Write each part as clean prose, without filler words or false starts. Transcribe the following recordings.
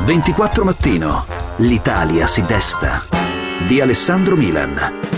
24 Mattino. L'Italia si desta. Di Alessandro Milan.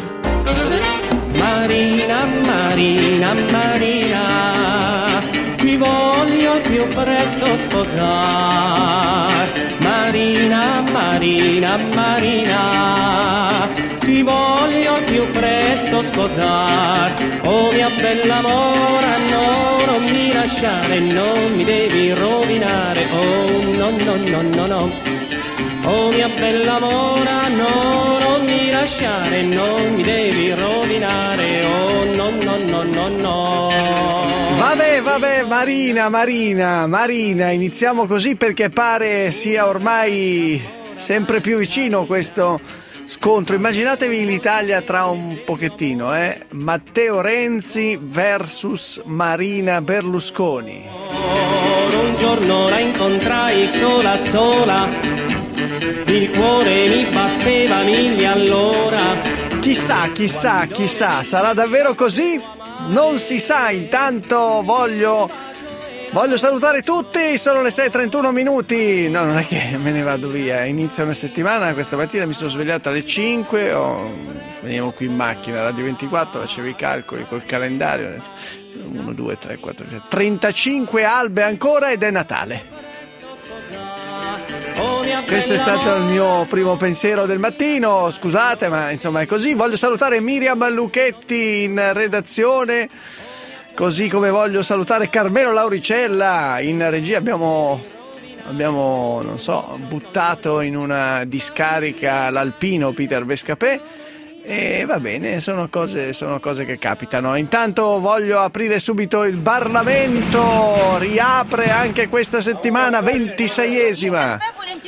Marina, Marina, Marina, ti voglio al più presto sposare. Marina, Marina, Marina, ti voglio al più presto sposare. Oh mia bella mora, no, non mi lasciare, non mi devi rovinare. Oh no, no, no, no, no. Oh mia bella mora, no, non mi lasciare, non mi devi rovinare. Oh no, no, no, no, no. Vabbè, Marina, iniziamo così perché pare sia ormai sempre più vicino questo scontro. Immaginatevi l'Italia tra un pochettino, Matteo Renzi versus Marina Berlusconi. Un giorno la incontrai sola sola, il cuore mi batteva mille all'ora. Chissà, sarà davvero così? Non si sa. Intanto voglio salutare tutti, sono le 6:31 minuti. No, non è che me ne vado via, inizia una settimana. Questa mattina mi sono svegliato alle 5, veniamo qui in macchina, Radio 24, facevo i calcoli col calendario, 1, 2, 3, 4, 35 albe ancora ed è Natale. Questo è stato il mio primo pensiero del mattino, scusate ma insomma è così. Voglio salutare Miriam Lucchetti in redazione, così come voglio salutare Carmelo Lauricella in regia. Abbiamo non so, buttato in una discarica l'alpino Peter Bescapè e va bene, sono cose che capitano. Intanto voglio aprire subito il Parlamento, riapre anche questa settimana, 26esima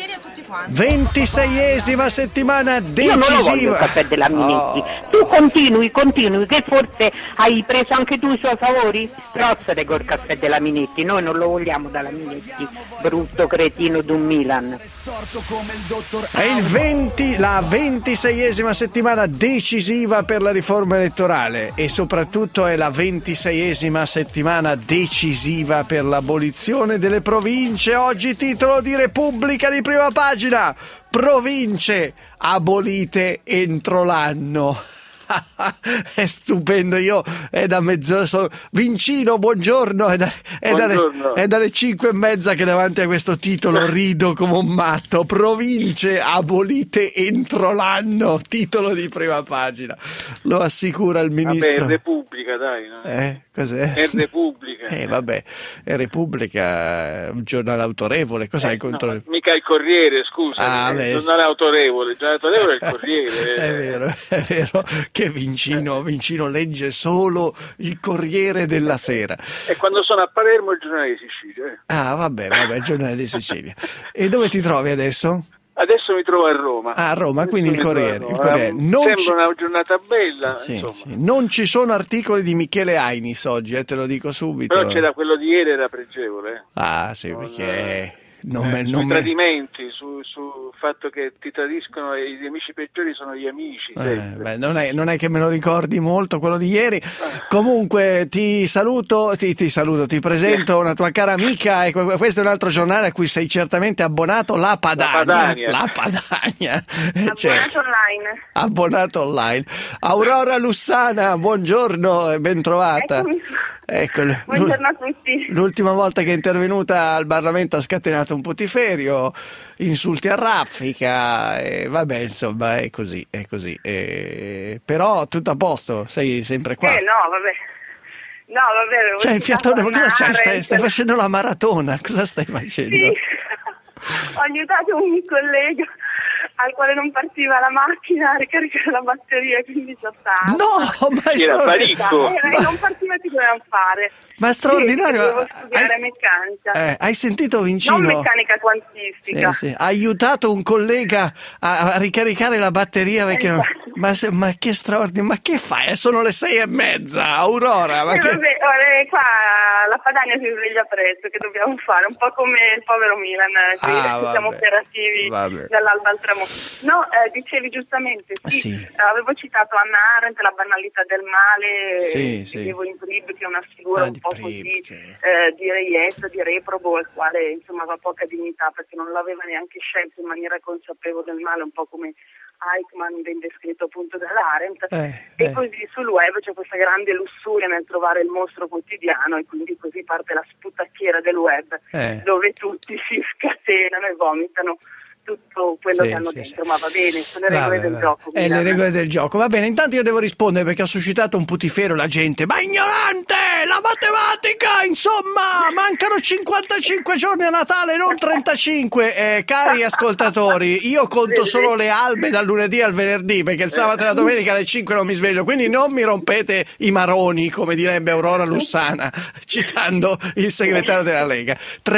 settimana decisiva. Io non lo voglio il caffè della Minetti. Tu continui, che forse hai preso anche tu i suoi favori? Rozzate col caffè della Minetti, noi non lo vogliamo dalla Minetti, brutto cretino d'un Milan. È la 26esima settimana decisiva per la riforma elettorale e soprattutto è la 26esima settimana decisiva per l'abolizione delle province. Oggi titolo di Repubblica di prima pagina: province abolite entro l'anno. È stupendo, io è da mezz'ora Vincino, buongiorno, è dalle 5:30 che davanti a questo titolo rido come un matto. Province abolite entro l'anno, titolo di prima pagina, lo assicura il ministro. Vabbè, è Repubblica, dai, no? Cos'è? È Repubblica. Vabbè, è Repubblica, un giornale autorevole, cos'hai contro? No, mica il Corriere, scusa, il giornale autorevole, è il Corriere. È vero che Vincino legge solo il Corriere della Sera. E quando sono a Palermo il giornale di Sicilia. Vabbè, il giornale di Sicilia. E dove ti trovi adesso? Adesso mi trovo a Roma. A Roma, quindi il Corriere. Sembra una giornata bella. Sì. Non ci sono articoli di Michele Ainis oggi, te lo dico subito. Però c'era quello di ieri, era pregevole. Sì, perché... sui tradimenti, sul fatto che ti tradiscono e gli amici peggiori sono gli amici. Non è che me lo ricordi molto quello di ieri. Comunque ti saluto, ti presento una tua cara amica, e questo è un altro giornale a cui sei certamente abbonato, La Padania. Abbonato online. Aurora Lussana, buongiorno e ben trovata. Eccomi. Buongiorno a tutti. L'ultima volta che è intervenuta al Parlamento ha scatenato un putiferio, insulti a raffica, vabbè, insomma, è così. Però tutto a posto, sei sempre qua. No, vabbè. C'è il fiatone, ma cosa c'è? Stai facendo la maratona, cosa stai facendo? Sì. Ho aiutato un collega al quale non partiva la macchina a ricaricare la batteria, quindi già sta. No, ma era Baricco. Non partiva, ti dovevano fare. Ma è straordinario. Devo studiare meccanica. Hai sentito, Vincino? Non meccanica quantistica. Sì. Ha aiutato un collega a ricaricare la batteria perché Ma che straordinario, ma che fai? Sono le 6:30, Aurora. Ma che... Vabbè, ora, qua la Padania si sveglia presto, che dobbiamo fare? Un po' come il povero Milan, siamo operativi dall'alba al tramonto. No, dicevi giustamente, sì. Avevo citato Hannah Arendt, La banalità del male, dicevo in Prib, che è una figura un po' così di reietto, di reprobo, al quale insomma va poca dignità, perché non l'aveva neanche scelto in maniera consapevole del male, un po' come Eichmann, ben descritto appunto dall'Arendt, e così sul web c'è questa grande lussuria nel trovare il mostro quotidiano, e quindi così parte la sputacchiera del web, dove tutti si scatenano e vomitano tutto quello che hanno dentro, ma va bene, sono le regole del gioco. Le regole del gioco, va bene. Intanto io devo rispondere perché ha suscitato un putiferio la gente. Ma ignorante, la matematica, insomma, mancano 55 giorni a Natale, non 35. Cari ascoltatori, io conto solo le albe dal lunedì al venerdì, perché il sabato e la domenica alle 5 non mi sveglio, quindi non mi rompete i maroni, come direbbe Aurora Lussana, citando il segretario della Lega.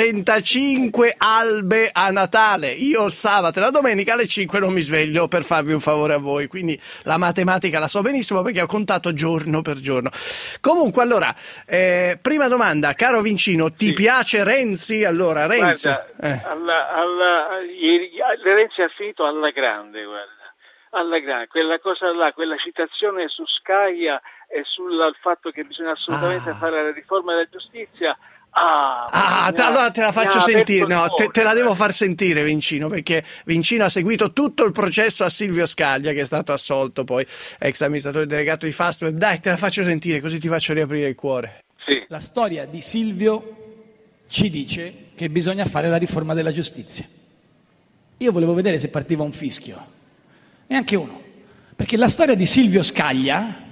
35 albe a Natale, io il sabato e la domenica alle 5 non mi sveglio, per farvi un favore a voi, quindi la matematica la so benissimo perché ho contato giorno per giorno. Comunque, allora, prima domanda, caro Vincino, ti piace Renzi? Allora, Renzi. Guarda, Renzi ha finito alla grande, alla grande, quella cosa là, quella citazione su Scaia e sul fatto che bisogna assolutamente fare la riforma della giustizia. Allora te la faccio sentire, te la devo far sentire, Vincino, perché Vincino ha seguito tutto il processo a Silvio Scaglia, che è stato assolto poi, ex amministratore delegato di Fastweb. Dai, te la faccio sentire, così ti faccio riaprire il cuore. Sì. La storia di Silvio ci dice che bisogna fare la riforma della giustizia. Io volevo vedere se partiva un fischio, neanche uno, perché la storia di Silvio Scaglia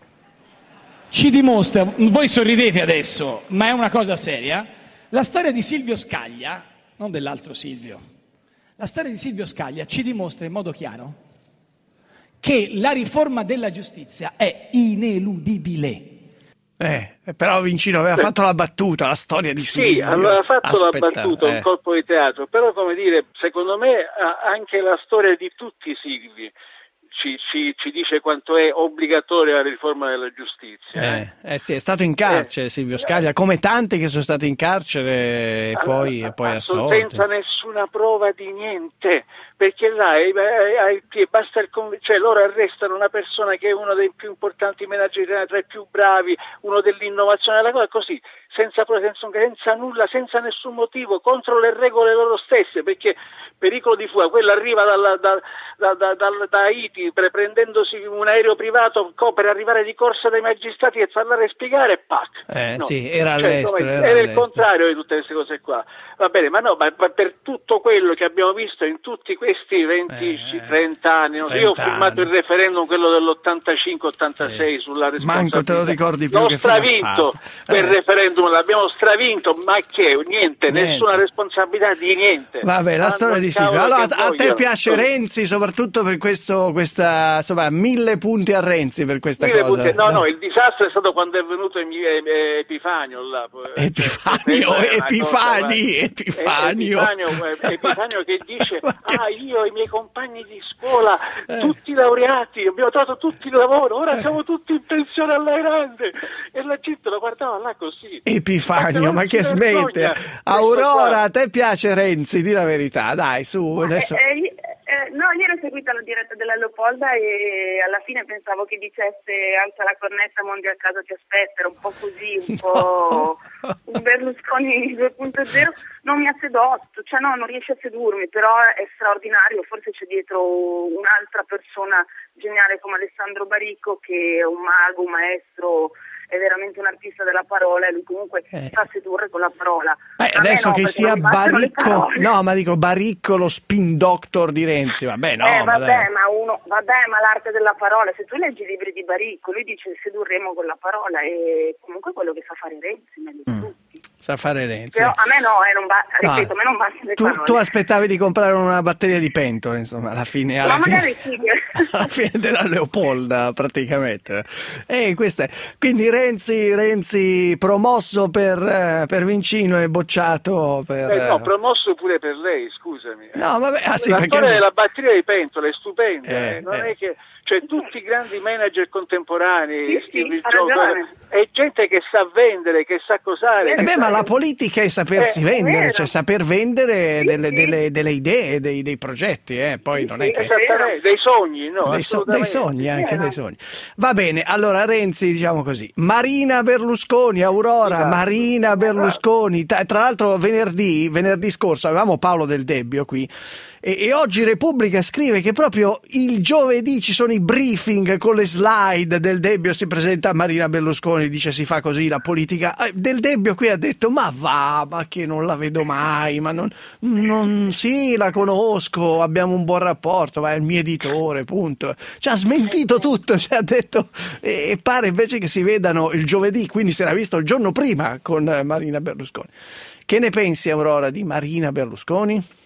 ci dimostra, voi sorridete adesso, ma è una cosa seria, la storia di Silvio Scaglia, non dell'altro Silvio, la storia di Silvio Scaglia ci dimostra in modo chiaro che la riforma della giustizia è ineludibile. Però Vincino aveva fatto la battuta, la storia di Silvio. Sì, aveva fatto la battuta, un colpo di teatro, però come dire, secondo me anche la storia di tutti i Silvi ci dice quanto è obbligatoria la riforma della giustizia. Sì, è stato in carcere Silvio Scaglia, come tanti che sono stati in carcere e poi assolti. Senza nessuna prova di niente, perché là basta cioè loro arrestano una persona che è uno dei più importanti manager italiani, tra i più bravi, uno dell'innovazione della cosa, così, senza nulla, senza nessun motivo, contro le regole loro stesse, perché pericolo di fuga, quello arriva da Haiti prendendosi un aereo privato per arrivare di corsa dai magistrati e parlare e spiegare e pac. Sì, era all'estero. Era il contrario di tutte queste cose qua. Va bene, ma per tutto quello che abbiamo visto in tutti questi 30 anni, io ho firmato il referendum, quello dell'85-86 sulla responsabilità. Manco te lo ricordi più. L'ho stravinto quel referendum, l'abbiamo stravinto, ma che niente, nessuna responsabilità di niente. Vabbè, la storia di Silvio. Allora, a te piace Renzi, soprattutto per questa, insomma, 1000 punti a Renzi per questa cosa. No, il disastro è stato quando è venuto Epifanio là. Epifanio che dice io e i miei compagni di scuola tutti laureati, abbiamo trovato tutti il lavoro, ora siamo tutti in pensione alla grande, e la gente lo guardava là così. Epifanio, ma che smette. Aurora, a te piace Renzi? Di la verità, dai, su adesso. No, ieri ho seguito la diretta della Leopolda e alla fine pensavo che dicesse alza la cornetta, mondi a casa ti aspetta, era un po' così, un po' un Berlusconi 2.0, non mi ha sedotto, cioè no, non riesce a sedurmi, però è straordinario, forse c'è dietro un'altra persona geniale come Alessandro Baricco, che è un mago, un maestro, è veramente un artista della parola, e lui comunque sa sedurre con la parola. Adesso che sia Baricco, no, ma dico Baricco lo spin doctor di Renzi, vabbè, no. Ma l'arte della parola, se tu leggi i libri di Baricco, lui dice sedurremo con la parola, e comunque quello che sa fare Renzi, meglio di tutti. Sa fare Renzi. Però a me no, non ripeto, a me non bastano le parole. Tu aspettavi di comprare una batteria di pentole, insomma, alla fine della Leopolda, praticamente. Questo è. Quindi Renzi promosso per Vincino e bocciato per... no, promosso pure per lei, scusami. No, vabbè, la storia della batteria di pentole è stupenda, non è che... cioè tutti i grandi manager contemporanei, sì, è gente che sa vendere, che sa cosare. Ma la politica è sapersi vendere, cioè saper vendere delle idee, dei progetti, poi non è che... Esattamente, dei sogni, no? Dei sogni, anche dei sogni. Va bene, allora Renzi, diciamo così, Marina Berlusconi, Aurora, Marina Berlusconi, tra l'altro venerdì scorso avevamo Paolo Del Debbio qui, e oggi Repubblica scrive che proprio il giovedì ci sono i briefing con le slide. Del Debbio si presenta a Marina Berlusconi, dice si fa così la politica. Del Debbio qui ha detto ma che non la vedo mai, ma non sì, la conosco, abbiamo un buon rapporto, ma è il mio editore, punto. Ci ha smentito tutto, ci ha detto, e pare invece che si vedano il giovedì, quindi si era visto il giorno prima con Marina Berlusconi. Che ne pensi, Aurora, di Marina Berlusconi?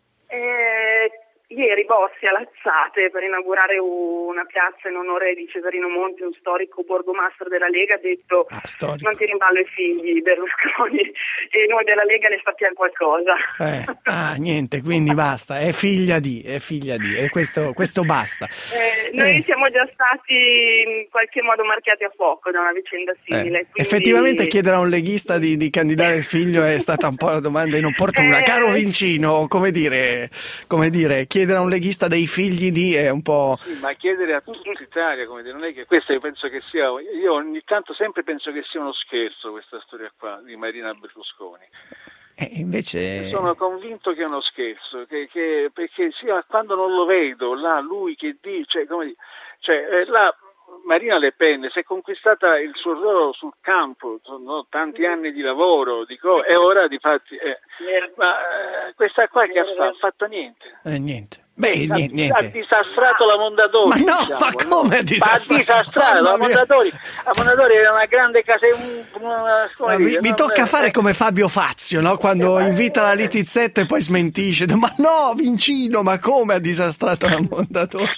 Ieri Bossi a Lazzate, per inaugurare una piazza in onore di Cesarino Monti, un storico borgomastro della Lega, ha detto non tiri in ballo i figli Berlusconi, e noi della Lega ne sappiamo qualcosa. Niente, quindi basta, è figlia di, e questo basta. Noi siamo già stati in qualche modo marchiati a fuoco da una vicenda simile. Quindi... Effettivamente chiedere a un leghista di candidare il figlio è stata un po' la domanda inopportuna. Caro Vincino, come dire, chiedere a un leghista dei figli di è un po'... Sì, ma chiedere a tutta Italia, come dire, non è che questo io penso che sia, io ogni tanto sempre penso che sia uno scherzo questa storia qua di Marina Berlusconi. Invece sono convinto che è uno scherzo, perché quando non lo vedo, là lui che dice, là Marina Le Pen si è conquistata il suo ruolo sul campo, sono tanti anni di lavoro, e ora di fatti, ma questa qua che ha fatto niente. Niente. Niente. Ha disastrato la Mondadori. Ma no, diciamo, ma come ha disastrato? La Mondadori era una grande casa. Mi tocca fare come Fabio Fazio, no? Quando invita la Littizzetto e poi smentisce. Ma no, Vincino, ma come ha disastrato la Mondadori?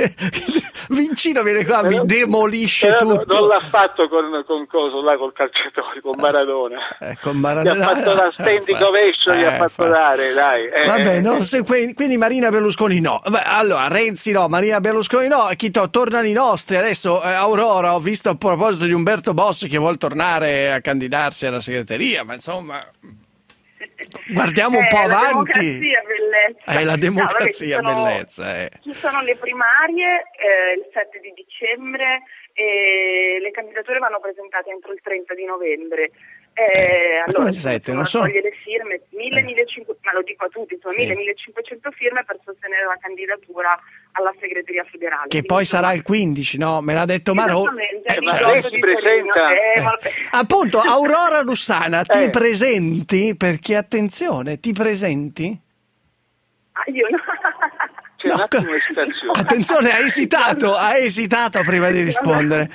Vincino viene qua, mi demolisce tutto. Non l'ha fatto con coso là, col calciatore, con Maradona. Con Maradona. Gli ha fatto la standing ovation, gli ha fatto dare, dai. Vabbè, quindi Marina Berlusconi no. Allora Renzi no, Marina Berlusconi no, tornano i nostri. Adesso Aurora, ho visto a proposito di Umberto Bossi che vuol tornare a candidarsi alla segreteria, ma insomma guardiamo un po' avanti. La democrazia bellezza. Ci sono le primarie il 7 di dicembre e le candidature vanno presentate entro il 30 di novembre. Allora, il 7, non so. Toglie le firme, 1.500, ma lo dico a tutti, sono 1.500 firme per sostenere la candidatura alla segreteria federale. Che poi sarà il 15, no? Me l'ha detto Marò. Lei si presenta. Appunto, Aurora Lussana, ti presenti? Perché attenzione, ti presenti? Io no. C'è un attimo di esitazione. Attenzione, ha esitato prima di rispondere.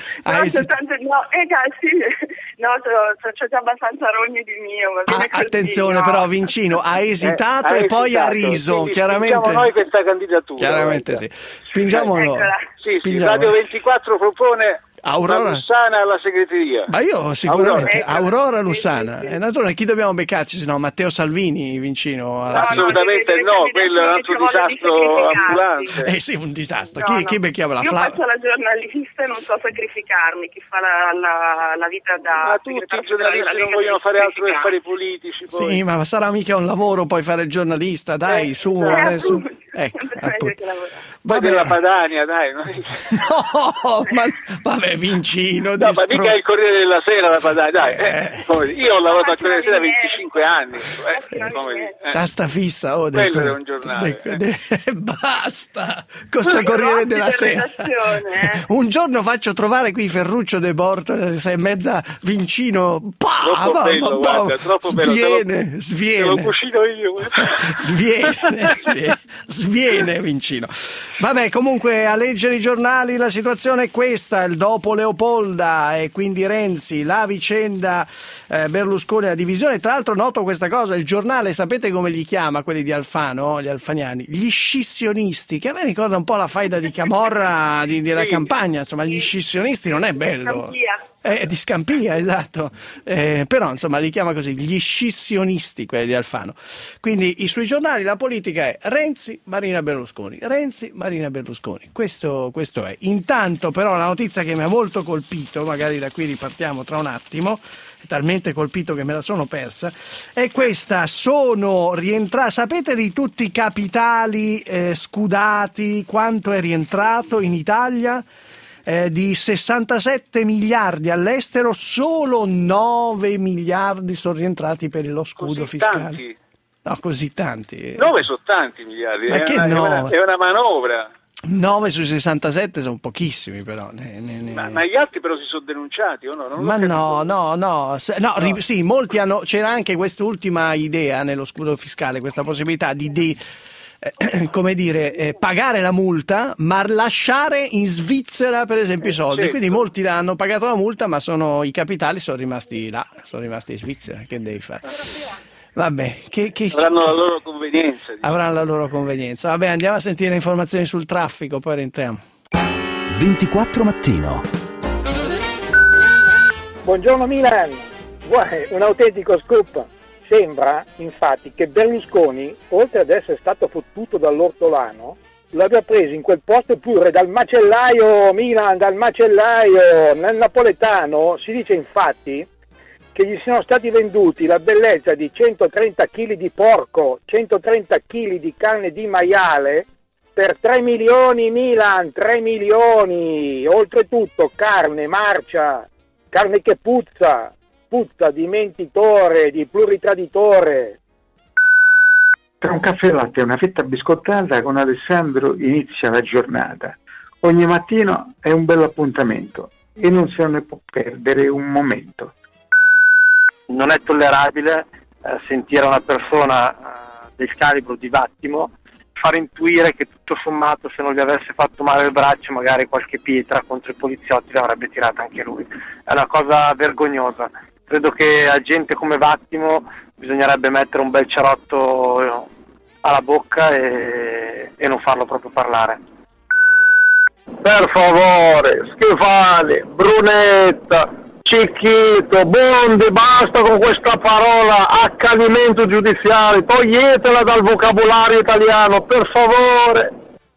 C'ho già abbastanza rogne di mio. Attenzione, però Vincino ha esitato e poi ha riso. Chiaramente spingiamo noi questa candidatura. Chiaramente sì. Spingiamolo. Radio 24 propone Aurora Lussana alla segreteria. Ma io sicuramente Aurora Lussana. E naturalmente chi dobbiamo beccarci se no? Matteo Salvini vicino alla assolutamente no, quello è un altro disastro ambulante. Sì, un disastro. Chi becchiamo la Io faccio la giornalista e non so sacrificarmi. Chi fa la vita da ma tutti i giornalisti non vogliono fare altro che fare politici poi. Sì, ma sarà mica un lavoro poi fare il giornalista, dai, su adesso. Ecco, poi della Padania, dai. No, ma vabbè, Vincino. No, ma mica il Corriere della Sera la Padania, dai. Io ho lavorato al Corriere della Sera 25 anni. C'ha sta fissa, quello è un giornale. Basta, con sto Corriere della Sera. Un giorno faccio trovare qui Ferruccio De Borto alle 6:30, Vincino. Troppo bello, guarda, troppo bello. Sviene. Te lo cucino io. Sviene Vincino. Vabbè, comunque a leggere i giornali la situazione è questa, il dopo Leopolda e quindi Renzi, la vicenda Berlusconi, la divisione. Tra l'altro noto questa cosa, il giornale sapete come li chiama quelli di Alfano, gli alfaniani? Gli scissionisti, che a me ricorda un po' la faida di Camorra della campagna, insomma gli scissionisti non è bello. Di Scampia, esatto, però insomma li chiama così, gli scissionisti quelli di Alfano. Quindi sui giornali la politica è Renzi, Marina Berlusconi, Renzi, Marina Berlusconi, questo è. Intanto però la notizia che mi ha molto colpito, magari da qui ripartiamo tra un attimo, è talmente colpito che me la sono persa, è questa: sono rientrati, sapete di tutti i capitali scudati quanto è rientrato in Italia? Di 67 miliardi all'estero, solo 9 miliardi sono rientrati per lo scudo fiscale. Tanti. No, così tanti. 9 sono tanti miliardi, ma è una manovra. 9 su 67 sono pochissimi, però. Ma gli altri però si sono denunciati o no? No. Sì, molti hanno. C'era anche quest'ultima idea nello scudo fiscale, questa possibilità di come dire, pagare la multa ma lasciare in Svizzera per esempio i soldi, certo. Quindi molti hanno pagato la multa ma i capitali sono rimasti là, sono rimasti in Svizzera. Che devi fare? Vabbè, avranno la loro convenienza. Avranno la loro convenienza. Vabbè, andiamo a sentire le informazioni sul traffico, poi rientriamo. 24 mattino. Buongiorno Milan, un autentico scoop. Sembra, infatti, che Berlusconi, oltre ad essere stato fottuto dall'ortolano, l'abbia preso in quel posto pure dal macellaio, Milan, dal macellaio. Nel napoletano si dice infatti che gli sono stati venduti la bellezza di 130 kg di porco, 130 kg di carne di maiale per 3 milioni, Milan, 3 milioni. Oltretutto carne marcia, carne che puzza di mentitore, di pluritraditore. Tra un caffè e latte e una fetta biscottata con Alessandro inizia la giornata. Ogni mattino è un bello appuntamento e non se ne può perdere un momento. Non è tollerabile sentire una persona del calibro di Vattimo far intuire che tutto sommato, se non gli avesse fatto male il braccio, magari qualche pietra contro i poliziotti l'avrebbe tirata anche lui. È una cosa vergognosa. Credo che a gente come Vattimo bisognerebbe mettere un bel cerotto alla bocca e non farlo proprio parlare. Per favore, Schifani, Brunetta, Cicchito, Bondi, basta con questa parola accanimento giudiziario, toglietela dal vocabolario italiano, per favore.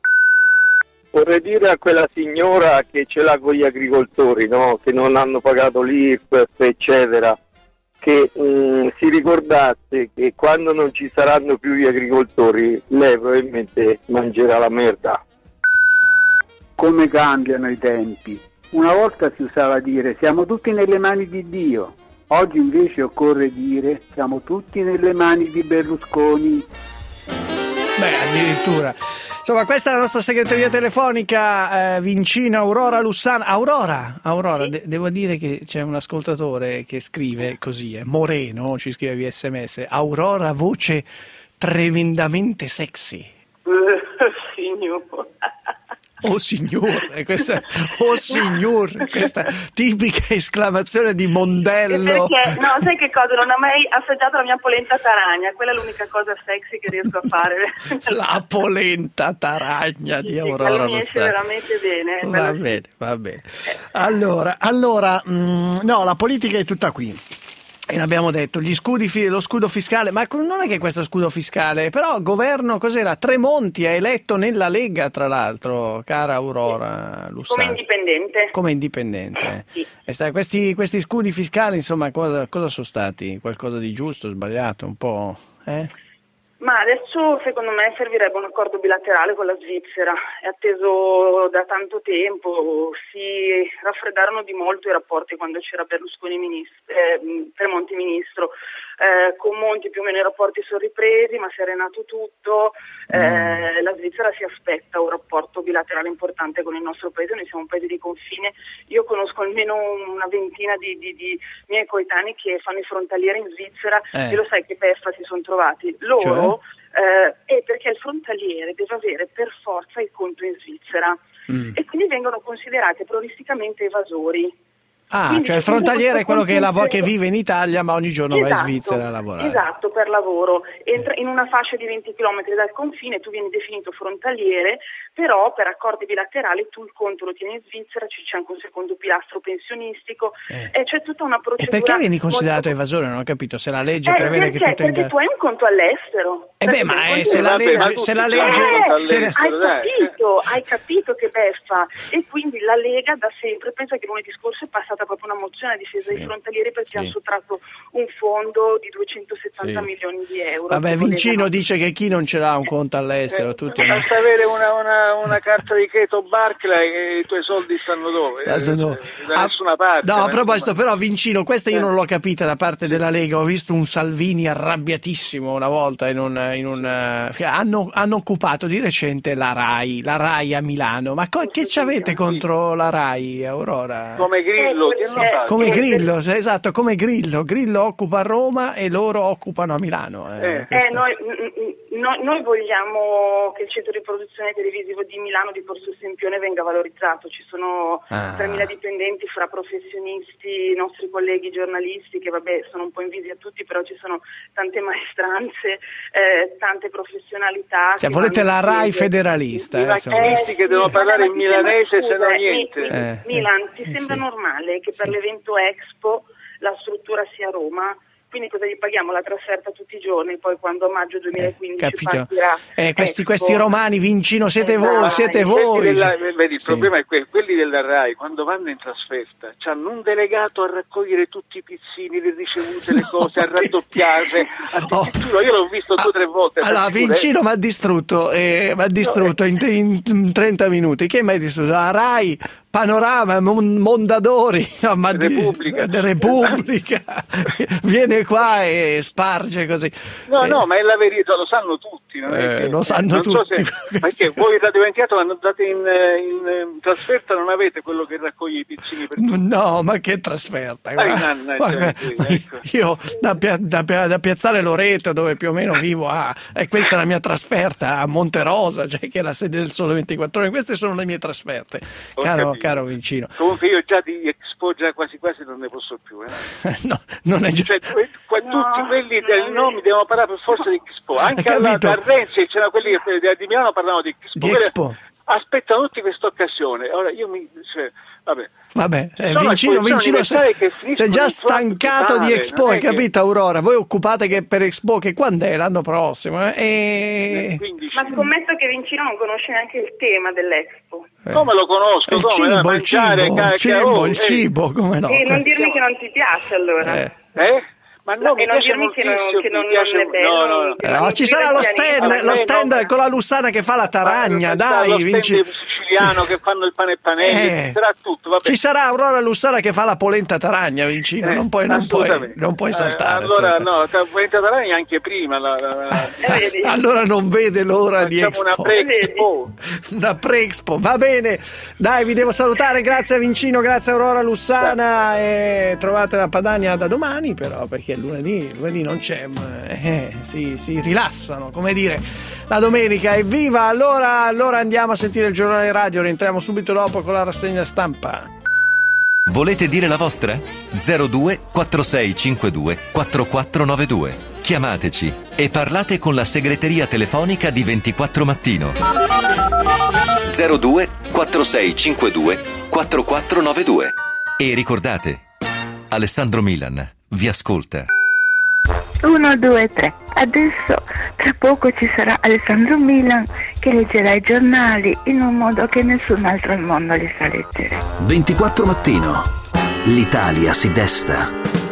Vorrei dire a quella signora che ce l'ha con gli agricoltori, no? Che non hanno pagato l'IRPEF, eccetera, che si ricordasse che quando non ci saranno più gli agricoltori, lei probabilmente mangerà la merda. Come cambiano i tempi. Una volta si usava dire siamo tutti nelle mani di Dio, oggi invece occorre dire siamo tutti nelle mani di Berlusconi. Beh, addirittura. Insomma, questa è la nostra segreteria telefonica, Vincina Aurora Lussana. Aurora, devo dire che c'è un ascoltatore che scrive così, Moreno, ci scrive via SMS, Aurora, voce tremendamente sexy. Signor. Oh signor, questa tipica esclamazione di Mondello. Perché, no, sai che cosa? Non ho mai assaggiato la mia polenta taragna, quella è l'unica cosa sexy che riesco a fare. La polenta taragna di Aurora. Mi esce veramente bene. Va bene. Allora, no, la politica è tutta qui. E l'abbiamo detto, lo scudo fiscale, ma non è che questo scudo fiscale, però governo, cos'era? Tremonti ha eletto nella Lega, tra l'altro, cara Aurora Lussana. Come indipendente. Sì. Questi scudi fiscali, insomma, cosa sono stati? Qualcosa di giusto, sbagliato, un po'? Ma adesso secondo me servirebbe un accordo bilaterale con la Svizzera, è atteso da tanto tempo, si raffreddarono di molto i rapporti quando c'era Berlusconi Tremonti ministro, con Monti più o meno i rapporti sono ripresi ma si è arenato tutto, la Svizzera si aspetta un rapporto bilaterale importante con il nostro paese, noi siamo un paese di confine, io conosco almeno una ventina di miei coetanei che fanno i frontalieri in Svizzera e lo sai che beffa si sono trovati loro. È perché il frontaliere deve avere per forza il conto in Svizzera e quindi vengono considerati terroristicamente evasori. Cioè il frontaliere è quello che vive in Italia ma ogni giorno va in Svizzera a lavorare. Esatto, per lavoro. Entra in una fascia di 20 km dal confine, tu vieni definito frontaliere, però per accordi bilaterali tu il conto lo tieni in Svizzera, c'è anche un secondo pilastro pensionistico, e c'è tutta una procedura. E perché vieni considerato evasore? Non ho capito, se la legge prevede che tu tenga... Perché tu hai un conto all'estero. Se la legge... Hai capito che beffa, e quindi la Lega da sempre pensa che lunedì scorso è passata proprio una mozione a difesa dei frontalieri perché hanno sottratto un fondo di 270 milioni di euro. Vabbè, Vincino dice che chi non ce l'ha un conto all'estero? Basta avere una carta di credito Barclay e i tuoi soldi stanno dove? Da nessuna parte. No, a proposito, però Vincino, questa io non l'ho capita da parte della Lega. Ho visto un Salvini arrabbiatissimo una volta hanno occupato di recente la RAI a Milano. Ma che ci avete contro la RAI, Aurora? Come Grillo, come Grillo, esatto, come Grillo occupa Roma e loro occupano a Milano. Noi vogliamo che il centro di produzione televisivo di Milano di Corso Sempione venga valorizzato. Ci sono 3.000 dipendenti fra professionisti, nostri colleghi giornalisti che sono un po' invidiosi a tutti, però ci sono tante maestranze, tante professionalità. Cioè volete la RAI federalista? Che devono parlare in milanese, se no niente. Milan, ti sembra normale che per l'evento Expo la struttura sia a Roma? Quindi cosa gli paghiamo? La trasferta tutti i giorni, poi quando a maggio 2015 partirà. Questi romani, Vincino, siete voi. Vedi, il problema è quelli della RAI, quando vanno in trasferta, hanno un delegato a raccogliere tutti i pizzini, le ricevute, le cose, a raddoppiare. Io l'ho visto 2 o 3 volte. Allora, Vincino mi ha distrutto in 30 minuti. Che mi hai distrutto? La RAI, Panorama, Mondadori, Repubblica. Viene qua e sparge così. No, ma è la verità, lo sanno tutti. Lo sanno tutti. Perché voi Radio 24 quando andate in trasferta non avete quello che raccoglie i piccini per tutti. No, ma che trasferta? Io da Piazzale Loreto, dove più o meno vivo, e questa è la mia trasferta a Monterosa, cioè che è la sede del Sole 24 Ore. Queste sono le mie trasferte, caro Vincino. Comunque io già di Expo quasi non ne posso più. No, non è già... tutti quelli del nome devono parlare per forza di Expo. Anche a Renzi c'erano quelli di Milano parlavano di Expo. Aspettano tutti questa occasione. Ora io Vabbè, Vincino sei già stancato di Expo, hai capito, Aurora? Voi occupate che per Expo, che quando è? L'anno prossimo? Ma scommetto che Vincino non conosce neanche il tema dell'Expo. Come lo conosco? Il cibo, come no? E non dirmi che non ti piace allora. Ma no, e non dirmi che non è bello. No, ci sarà lo stand con la Lussana che fa la taragna, dai, Vinci. Siciliano che fanno il pane e panelli, sarà tutto, vabbè. Ci sarà Aurora Lussana che fa la polenta taragna, Vincino, non puoi saltare. Allora no, polenta taragna anche prima. Allora non vede l'ora di Expo. Una pre-Expo, va bene. Dai, vi devo salutare, grazie a Vincino, grazie a Aurora Lussana, e trovate la Padania da domani però, perché lunedì non c'è, si rilassano, come dire, la domenica. Evviva! Allora andiamo a sentire il giornale radio, rientriamo subito dopo con la rassegna stampa. Volete dire la vostra? 02 4652 4492. Chiamateci e parlate con la segreteria telefonica di 24 Mattino. 02 4652 4492. E ricordate, Alessandro Milan vi ascolta. 1, 2, 3. Adesso tra poco ci sarà Alessandro Milan che leggerà i giornali in un modo che nessun altro al mondo li sa leggere. 24 Mattino. L'Italia si desta.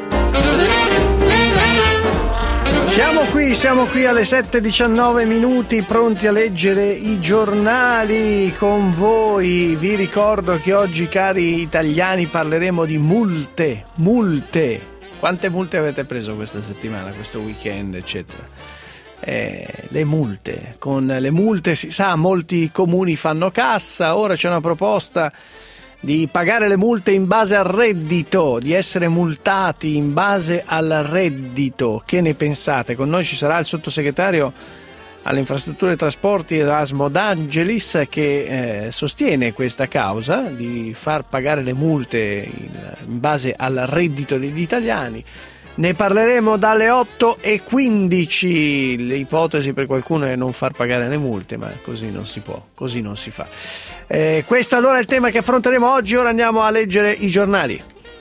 Siamo qui alle 7:19 minuti, pronti a leggere i giornali con voi. Vi ricordo che oggi, cari italiani, parleremo di multe. Quante multe avete preso questa settimana, questo weekend, eccetera? Le multe. Con le multe, si sa, molti comuni fanno cassa. Ora c'è una proposta di pagare le multe in base al reddito, di essere multati in base al reddito. Che ne pensate? Con noi ci sarà il sottosegretario alle infrastrutture e trasporti Erasmo D'Angelis, che sostiene questa causa di far pagare le multe in base al reddito degli italiani. Ne parleremo dalle 8:15. Le ipotesi per qualcuno è non far pagare le multe, ma così non si può, così non si fa. Questo allora è il tema che affronteremo oggi. Ora andiamo a leggere i giornali.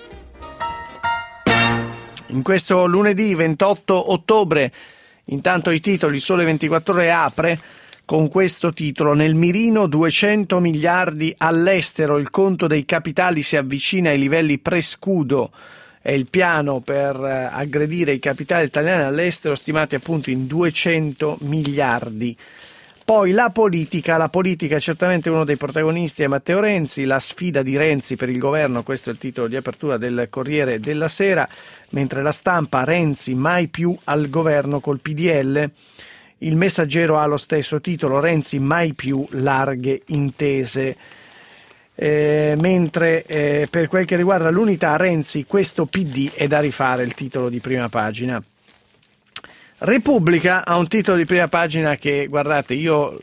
In questo lunedì 28 ottobre, intanto i titoli. Sole 24 Ore apre con questo titolo: nel mirino 200 miliardi all'estero, il conto dei capitali si avvicina ai livelli pre-scudo. È il piano per aggredire i capitali italiani all'estero, stimati appunto in 200 miliardi. Poi la politica è certamente uno dei protagonisti, è Matteo Renzi, la sfida di Renzi per il governo, questo è il titolo di apertura del Corriere della Sera, mentre La Stampa: Renzi mai più al governo col PDL. Il Messaggero ha lo stesso titolo: Renzi mai più larghe intese. Mentre per quel che riguarda l'Unità, Renzi: questo PD è da rifare, il titolo di prima pagina. Repubblica ha un titolo di prima pagina che, guardate, io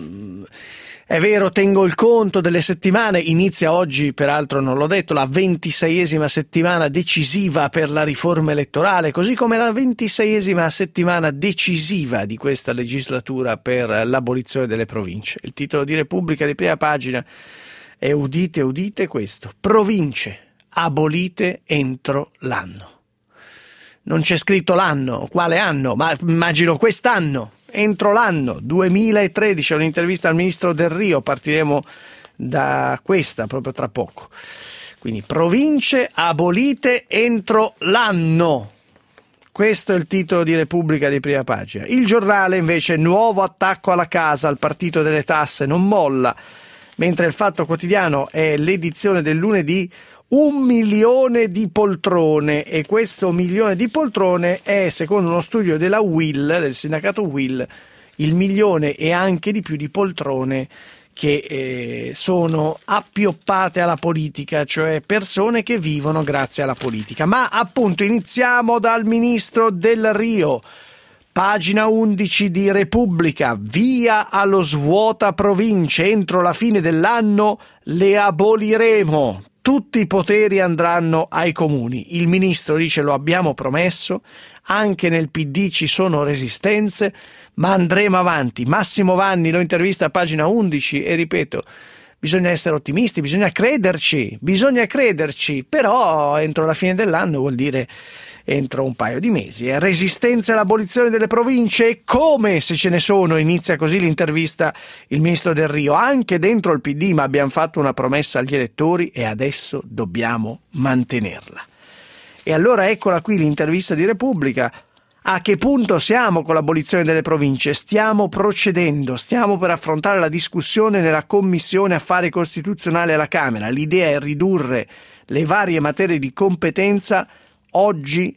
è vero, tengo il conto delle settimane, inizia oggi, peraltro non l'ho detto, la 26esima settimana decisiva per la riforma elettorale, così come la 26esima settimana decisiva di questa legislatura per l'abolizione delle province. Il titolo di Repubblica di prima pagina è, udite questo: province abolite entro l'anno. Non c'è scritto l'anno, quale anno, ma immagino quest'anno, entro l'anno 2013. È un'intervista al ministro Del Rio, partiremo da questa proprio tra poco. Quindi province abolite entro l'anno. Questo è il titolo di Repubblica di prima pagina. Il Giornale invece: nuovo attacco alla casa, il partito delle tasse non molla. Mentre il Fatto Quotidiano è l'edizione del lunedì: 1 milione di poltrone, e questo 1 milione di poltrone è, secondo uno studio della UIL, del sindacato UIL, il milione e anche di più di poltrone che sono appioppate alla politica, cioè persone che vivono grazie alla politica. Ma appunto iniziamo dal ministro Del Rio. Pagina 11 di Repubblica: via allo svuota province, entro la fine dell'anno le aboliremo. Tutti i poteri andranno ai comuni. Il ministro dice: lo abbiamo promesso, anche nel PD ci sono resistenze, ma andremo avanti. Massimo Vanni lo intervista a pagina 11 e ripeto, bisogna essere ottimisti, bisogna crederci, però entro la fine dell'anno vuol dire entro un paio di mesi. Resistenze all'abolizione delle province, e come se ce ne sono. Inizia così l'intervista il ministro Del Rio: anche dentro il PD, ma abbiamo fatto una promessa agli elettori e adesso dobbiamo mantenerla. E allora eccola qui l'intervista di Repubblica. A che punto siamo con l'abolizione delle province? Stiamo procedendo, stiamo per affrontare la discussione nella Commissione Affari Costituzionali alla Camera. L'idea è ridurre le varie materie di competenza oggi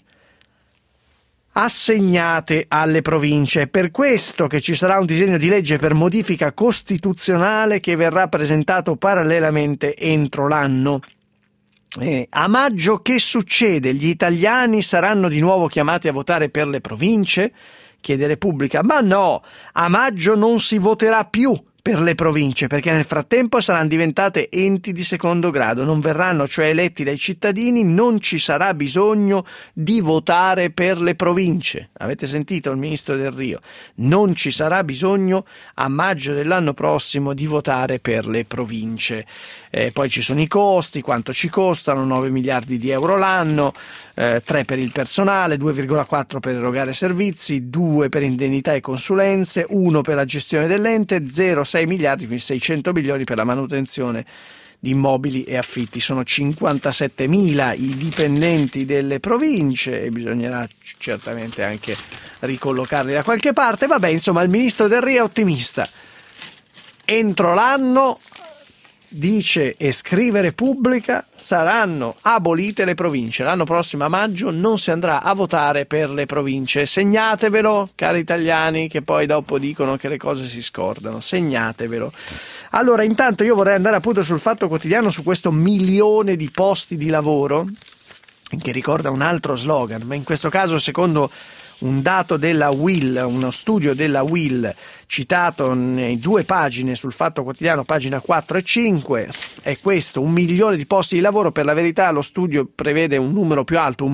assegnate alle province. È per questo che ci sarà un disegno di legge per modifica costituzionale che verrà presentato parallelamente entro l'anno. A maggio che succede? Gli italiani saranno di nuovo chiamati a votare per le province? Chiede Repubblica. Ma no, a maggio non si voterà più per le province, perché nel frattempo saranno diventate enti di secondo grado, non verranno cioè eletti dai cittadini, non ci sarà bisogno di votare per le province. Avete sentito il ministro Del Rio? Non ci sarà bisogno a maggio dell'anno prossimo di votare per le province. Poi ci sono i costi, quanto ci costano: 9 miliardi di euro l'anno, 3 per il personale, 2,4 per erogare servizi, 2 per indennità e consulenze, 1 per la gestione dell'ente, 0,6 miliardi, quindi 600 milioni per la manutenzione di immobili e affitti. Sono 57.000 i dipendenti delle province e bisognerà certamente anche ricollocarli da qualche parte. Vabbè, insomma, il ministro Del Rio è ottimista. Entro l'anno, dice e scrive Repubblica, saranno abolite le province. L'anno prossimo a maggio non si andrà a votare per le province. Segnatevelo, cari italiani, che poi dopo dicono che le cose si scordano. Segnatevelo. Allora, intanto io vorrei andare appunto sul Fatto Quotidiano, su questo 1 milione di posti di lavoro, che ricorda un altro slogan, ma in questo caso secondo un dato della UIL, uno studio della UIL citato in 2 pagine sul Fatto Quotidiano, pagina 4 e 5, è questo: 1 milione di posti di lavoro. Per la verità lo studio prevede un numero più alto,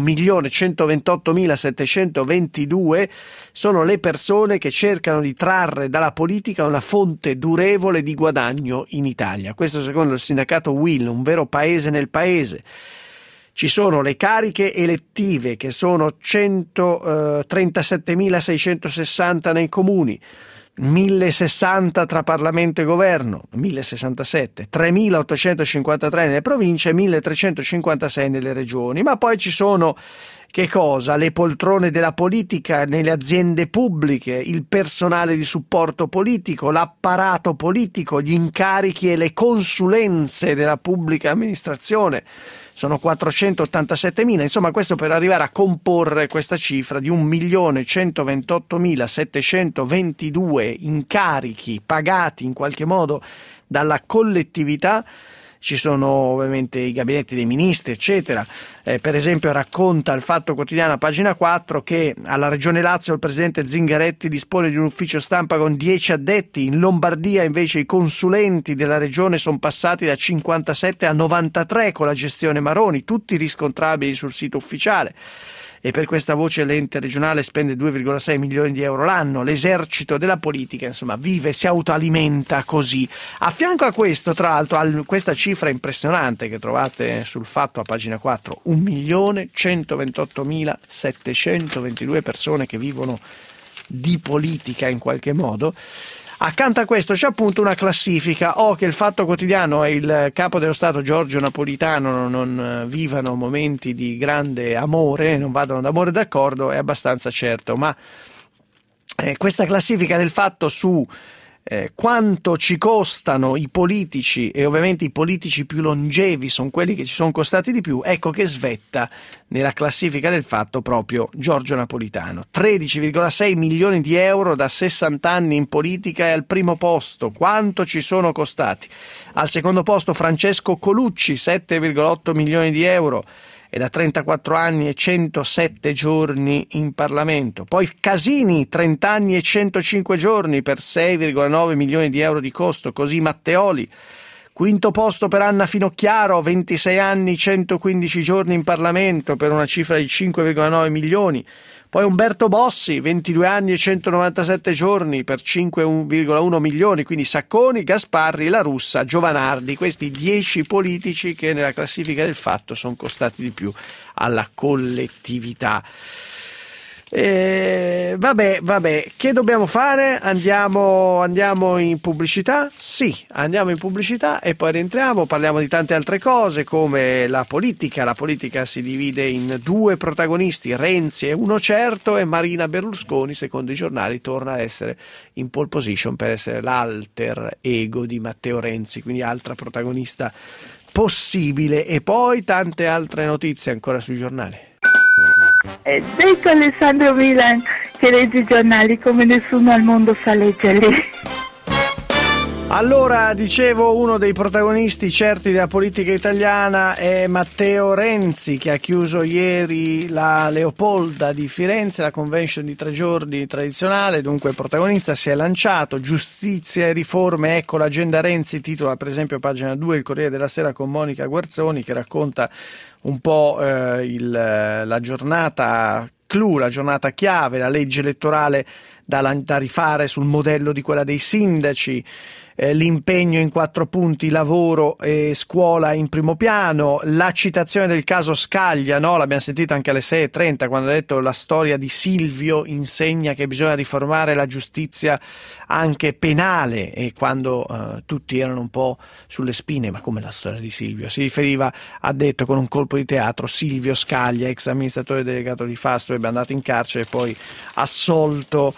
1.128.722 sono le persone che cercano di trarre dalla politica una fonte durevole di guadagno in Italia. Questo secondo il sindacato UIL, un vero paese nel paese. Ci sono le cariche elettive, che sono 137.660 nei comuni, 1.060 tra Parlamento e Governo, 1.067, 3.853 nelle province, 1.356 nelle regioni. Ma poi ci sono, che cosa? Le poltrone della politica nelle aziende pubbliche, il personale di supporto politico, l'apparato politico, gli incarichi e le consulenze della pubblica amministrazione. Sono 487.000, insomma, questo per arrivare a comporre questa cifra di 1.128.722 incarichi pagati in qualche modo dalla collettività. Ci sono ovviamente i gabinetti dei ministri, eccetera. Per esempio racconta il Fatto Quotidiano a pagina 4 che alla Regione Lazio il presidente Zingaretti dispone di un ufficio stampa con 10 addetti, in Lombardia invece i consulenti della regione sono passati da 57 a 93 con la gestione Maroni, tutti riscontrabili sul sito ufficiale. E per questa voce l'ente regionale spende 2,6 milioni di euro l'anno. L'esercito della politica, insomma, vive, si autoalimenta così. A fianco a questo, tra l'altro, questa cifra impressionante che trovate sul Fatto a pagina 4, 1.128.722 persone che vivono di politica in qualche modo. Accanto a questo c'è appunto una classifica, che il Fatto Quotidiano e il capo dello Stato Giorgio Napolitano non vivano momenti di grande amore, non vadano d'amore d'accordo, è abbastanza certo, ma questa classifica del Fatto su quanto ci costano i politici, e ovviamente i politici più longevi sono quelli che ci sono costati di più, ecco che svetta nella classifica del Fatto proprio Giorgio Napolitano. 13,6 milioni di euro da 60 anni in politica, è al primo posto. Quanto ci sono costati? Al secondo posto Francesco Colucci, 7,8 milioni di euro, e da 34 anni e 107 giorni in Parlamento. Poi Casini, 30 anni e 105 giorni per 6,9 milioni di euro di costo, così Matteoli. Quinto posto per Anna Finocchiaro, 26 anni, 115 giorni in Parlamento per una cifra di 5,9 milioni. Poi Umberto Bossi, 22 anni e 197 giorni per 5,1 milioni, quindi Sacconi, Gasparri, La Russa, Giovanardi, questi 10 politici che nella classifica del Fatto sono costati di più alla collettività. Vabbè, che dobbiamo fare? Andiamo in pubblicità? Sì, andiamo in pubblicità e poi rientriamo, parliamo di tante altre cose come la politica. La politica si divide in 2 protagonisti, Renzi è uno certo e Marina Berlusconi, secondo i giornali, torna a essere in pole position per essere l'alter ego di Matteo Renzi, quindi altra protagonista possibile. E poi tante altre notizie ancora sui giornali. Detto Alessandro Milan che legge i giornali come nessuno al mondo sa leggerli. Allora, dicevo, uno dei protagonisti certi della politica italiana è Matteo Renzi, che ha chiuso ieri la Leopolda di Firenze, la convention di 3 giorni tradizionale. Dunque il protagonista si è lanciato, giustizia e riforme, ecco l'agenda Renzi, titola per esempio pagina 2 il Corriere della Sera con Monica Guerzoni, che racconta un po' la giornata clou, la giornata chiave, la legge elettorale da rifare sul modello di quella dei sindaci, l'impegno in 4 punti, lavoro e scuola in primo piano, la citazione del caso Scaglia, no? L'abbiamo sentita anche alle 6:30 quando ha detto la storia di Silvio insegna che bisogna riformare la giustizia anche penale, e quando tutti erano un po' sulle spine, ma come la storia di Silvio? Si riferiva, ha detto con un colpo di teatro, Silvio Scaglia, ex amministratore delegato di Fastro, è andato in carcere e poi assolto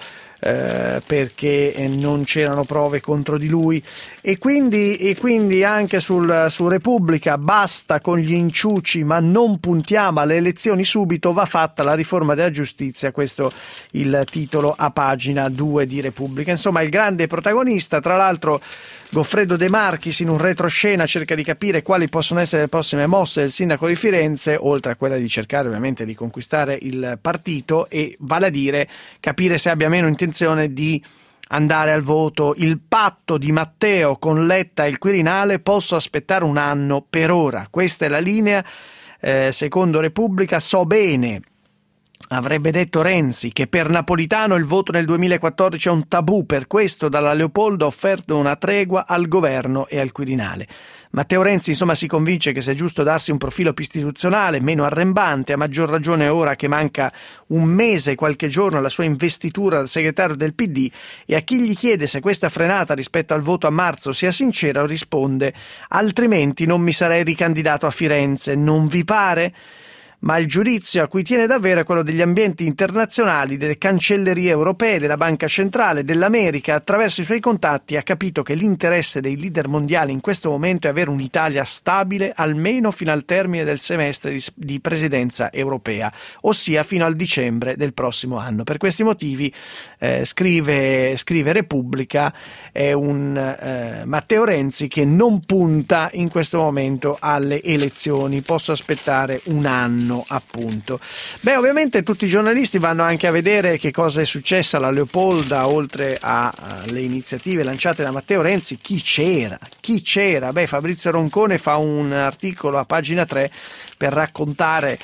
perché non c'erano prove contro di lui, e quindi anche su Repubblica: basta con gli inciuci ma non puntiamo alle elezioni subito, va fatta la riforma della giustizia. Questo il titolo a pagina 2 di Repubblica. Insomma, il grande protagonista, tra l'altro Goffredo De Marchis, in un retroscena cerca di capire quali possono essere le prossime mosse del sindaco di Firenze, oltre a quella di cercare ovviamente di conquistare il partito, e vale a dire capire se abbia meno intenzione di andare al voto. Il patto di Matteo con Letta e il Quirinale: posso aspettare un anno per ora. Questa è la linea, secondo Repubblica. So bene, avrebbe detto Renzi, che per Napolitano il voto nel 2014 è un tabù, per questo dalla Leopolda ha offerto una tregua al governo e al Quirinale. Matteo Renzi insomma si convince che sia giusto darsi un profilo più istituzionale, meno arrembante, a maggior ragione ora che manca un mese e qualche giorno alla sua investitura da segretario del PD, e a chi gli chiede se questa frenata rispetto al voto a marzo sia sincera risponde: altrimenti non mi sarei ricandidato a Firenze. Non vi pare? Ma il giudizio a cui tiene davvero è quello degli ambienti internazionali, delle cancellerie europee, della Banca Centrale, dell'America. Attraverso i suoi contatti ha capito che l'interesse dei leader mondiali in questo momento è avere un'Italia stabile almeno fino al termine del semestre di presidenza europea, ossia fino al dicembre del prossimo anno. Per questi motivi, scrive Repubblica, è un Matteo Renzi che non punta in questo momento alle elezioni. Posso aspettare un anno, appunto. Beh, ovviamente tutti i giornalisti vanno anche a vedere che cosa è successo alla Leopolda, oltre alle iniziative lanciate da Matteo Renzi. Chi c'era? Beh, Fabrizio Roncone fa un articolo a pagina 3 per raccontare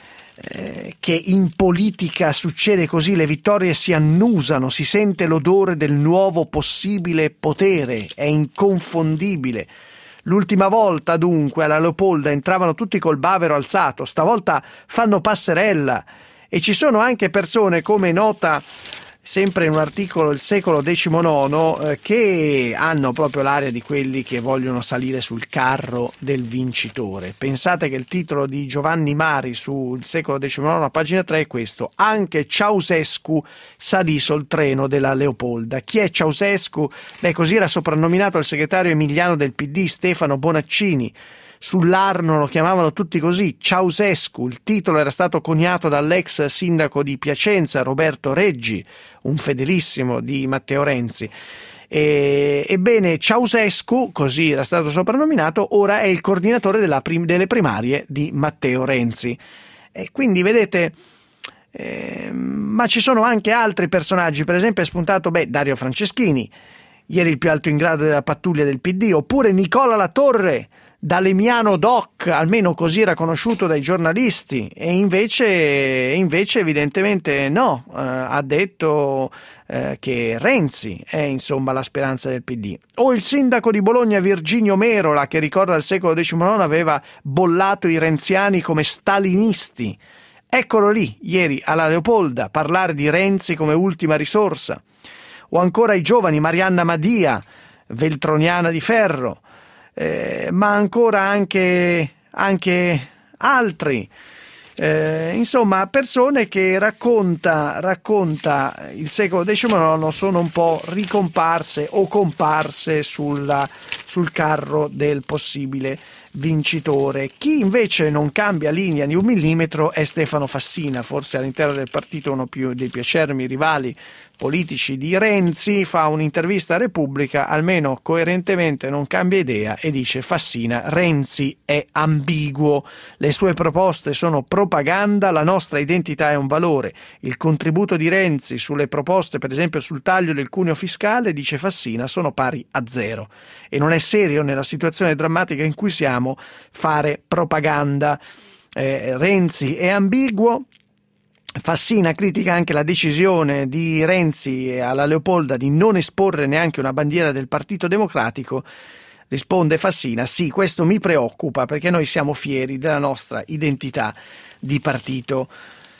che in politica succede così: le vittorie si annusano, si sente l'odore del nuovo possibile potere, è inconfondibile. L'ultima volta, dunque, alla Leopolda entravano tutti col bavero alzato, stavolta fanno passerella, e ci sono anche persone, come nota sempre in un articolo il Secolo XIX, che hanno proprio l'aria di quelli che vogliono salire sul carro del vincitore. Pensate che il titolo di Giovanni Mari sul Secolo XIX a pagina 3 è questo: anche Ceausescu salì sul treno della Leopolda. Chi è Ceausescu? Beh, così era soprannominato il segretario emiliano del PD Stefano Bonaccini. Sull'Arno lo chiamavano tutti così, Ceausescu. Il titolo era stato coniato dall'ex sindaco di Piacenza Roberto Reggi, un fedelissimo di Matteo Renzi. Ebbene, Ceausescu, così era stato soprannominato, ora è il coordinatore delle primarie di Matteo Renzi. E quindi vedete, ma ci sono anche altri personaggi. Per esempio è spuntato Dario Franceschini, ieri il più alto in grado della pattuglia del PD, oppure Nicola Latorre, da Lemiano Doc, almeno così era conosciuto dai giornalisti, e invece evidentemente no, ha detto che Renzi è insomma la speranza del PD. O il sindaco di Bologna Virginio Merola, che ricorda il secolo XIX aveva bollato i renziani come stalinisti. Eccolo lì, ieri alla Leopolda, parlare di Renzi come ultima risorsa. O ancora i giovani, Marianna Madia, veltroniana di ferro, ma ancora anche altri, insomma persone che racconta il secolo XIX sono un po' ricomparse o comparse sul carro del possibile vincitore. Chi invece non cambia linea di un millimetro è Stefano Fassina, forse all'interno del partito uno più dei più acerrimi rivali politici di Renzi. Fa un'intervista a Repubblica, almeno coerentemente non cambia idea, e dice: Fassina, Renzi è ambiguo, le sue proposte sono propaganda, la nostra identità è un valore. Il contributo di Renzi sulle proposte, per esempio sul taglio del cuneo fiscale, dice Fassina, sono pari a zero, e non è serio nella situazione drammatica in cui siamo fare propaganda. Renzi è ambiguo. Fassina critica anche la decisione di Renzi alla Leopolda di non esporre neanche una bandiera del Partito Democratico. Risponde Fassina: sì, questo mi preoccupa perché noi siamo fieri della nostra identità di partito.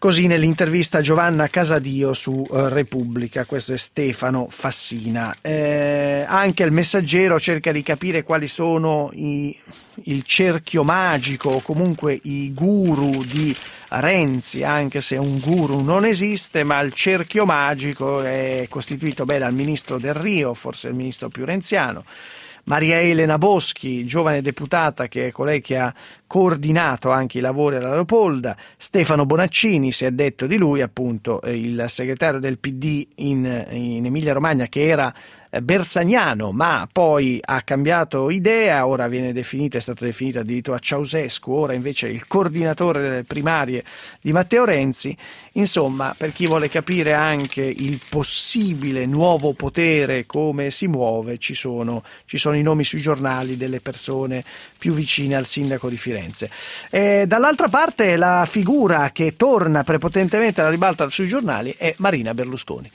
Così nell'intervista a Giovanna Casadio su Repubblica. Questo è Stefano Fassina. Anche il Messaggero cerca di capire quali sono il cerchio magico o comunque i guru di Renzi, anche se un guru non esiste, ma il cerchio magico è costituito dal ministro Del Rio, forse il ministro più renziano, Maria Elena Boschi, giovane deputata, che è colei che ha coordinato anche i lavori alla Leopolda, Stefano Bonaccini, si è detto di lui, appunto il segretario del PD in Emilia Romagna, che era bersaniano ma poi ha cambiato idea, ora è stato definito addirittura Ceausescu, ora invece è il coordinatore delle primarie di Matteo Renzi. Insomma, per chi vuole capire anche il possibile nuovo potere, come si muove, ci sono i nomi sui giornali delle persone più vicine al sindaco di Firenze. Dall'altra parte la figura che torna prepotentemente alla ribalta sui giornali è Marina Berlusconi.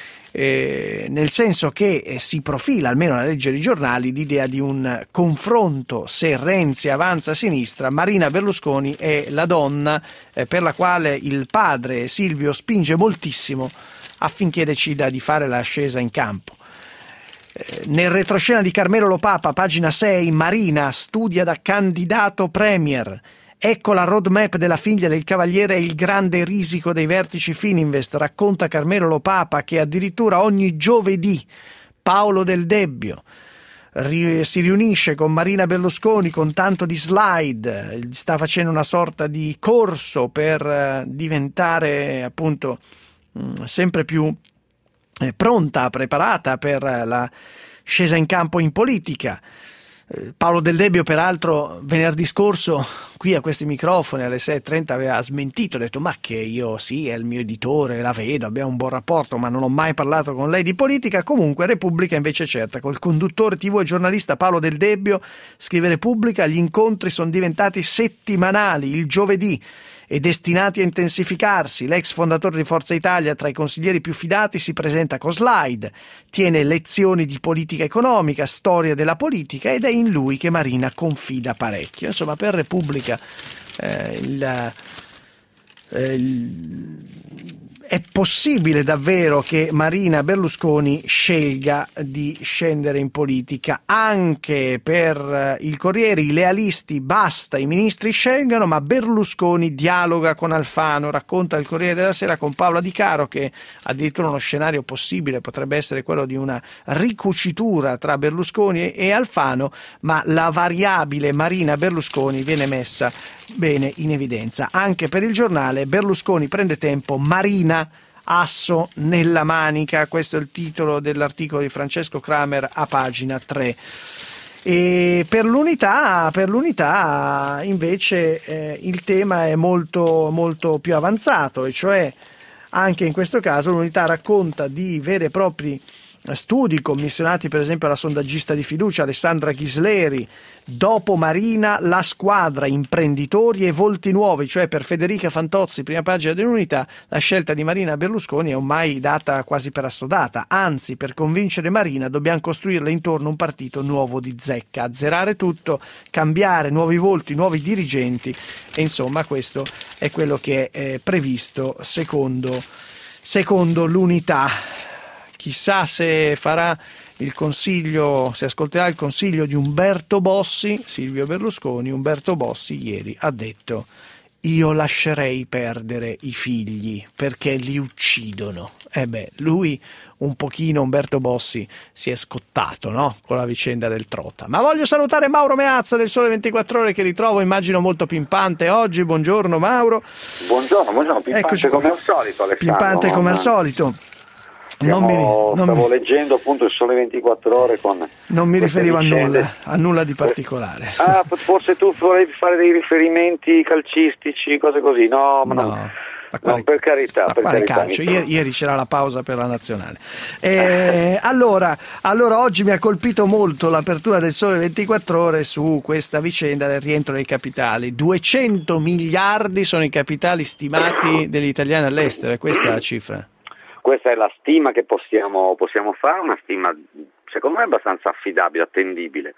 Nel senso che si profila, almeno a leggere i giornali, l'idea di un confronto. Se Renzi avanza a sinistra, Marina Berlusconi è la donna per la quale il padre Silvio spinge moltissimo affinché decida di fare l'ascesa in campo. Nel retroscena di Carmelo Lopapa, pagina 6, Marina studia da candidato premier. Ecco la roadmap della figlia del cavaliere e il grande risico dei vertici Fininvest, racconta Carmelo Lopapa, che addirittura ogni giovedì Paolo Del Debbio si riunisce con Marina Berlusconi con tanto di slide, sta facendo una sorta di corso per diventare appunto sempre più pronta, preparata per la scesa in campo in politica. Paolo Del Debbio peraltro venerdì scorso qui a questi microfoni alle 6:30 aveva smentito, ha detto ma che io sì, è il mio editore, la vedo, abbiamo un buon rapporto, ma non ho mai parlato con lei di politica. Comunque Repubblica invece certa, col conduttore TV e giornalista Paolo Del Debbio, scrive Repubblica, gli incontri sono diventati settimanali, il giovedì, e destinati a intensificarsi. L'ex fondatore di Forza Italia, tra i consiglieri più fidati, si presenta con slide, tiene lezioni di politica economica, storia della politica, ed è in lui che Marina confida parecchio. Insomma, per Repubblica è possibile davvero che Marina Berlusconi scelga di scendere in politica. Anche per il Corriere, i lealisti basta, i ministri scelgano, ma Berlusconi dialoga con Alfano, racconta il Corriere della Sera con Paola Di Caro, che addirittura uno scenario possibile potrebbe essere quello di una ricucitura tra Berlusconi e Alfano, ma la variabile Marina Berlusconi viene messa bene in evidenza. Anche per il Giornale, Berlusconi prende tempo, Marina asso nella manica, questo è il titolo dell'articolo di Francesco Kramer a pagina 3. E per l'unità invece il tema è molto, molto più avanzato, e cioè anche in questo caso l'unità racconta di veri e propri studi commissionati per esempio alla sondaggista di fiducia Alessandra Ghisleri. Dopo Marina la squadra, imprenditori e volti nuovi, cioè per Federica Fantozzi, prima pagina dell'Unità, la scelta di Marina Berlusconi è ormai data quasi per assodata, anzi per convincere Marina dobbiamo costruirle intorno un partito nuovo di zecca, azzerare tutto, cambiare, nuovi volti, nuovi dirigenti, e insomma questo è quello che è previsto secondo l'Unità. Chissà se farà il consiglio, se ascolterà il consiglio di Umberto Bossi, Silvio Berlusconi. Umberto Bossi ieri ha detto: io lascerei perdere i figli perché li uccidono. Lui un pochino, Umberto Bossi, si è scottato, no? Con la vicenda del Trota. Ma voglio salutare Mauro Meazza del Sole 24 Ore, che ritrovo immagino molto pimpante oggi. Buongiorno Mauro. Buongiorno, pimpante. Eccoci come al solito, Alessandro. Pimpante come al solito. Stavo leggendo appunto il Sole 24 Ore con... Non mi riferivo a nulla di particolare. Forse tu volevi fare dei riferimenti calcistici, cose così. No. No, per carità. Calcio? Ieri c'era la pausa per la nazionale. Allora oggi mi ha colpito molto l'apertura del Sole 24 Ore su questa vicenda del rientro dei capitali. 200 miliardi sono i capitali stimati degli italiani all'estero, e questa è la cifra. Questa è la stima che possiamo fare, una stima secondo me abbastanza affidabile, attendibile.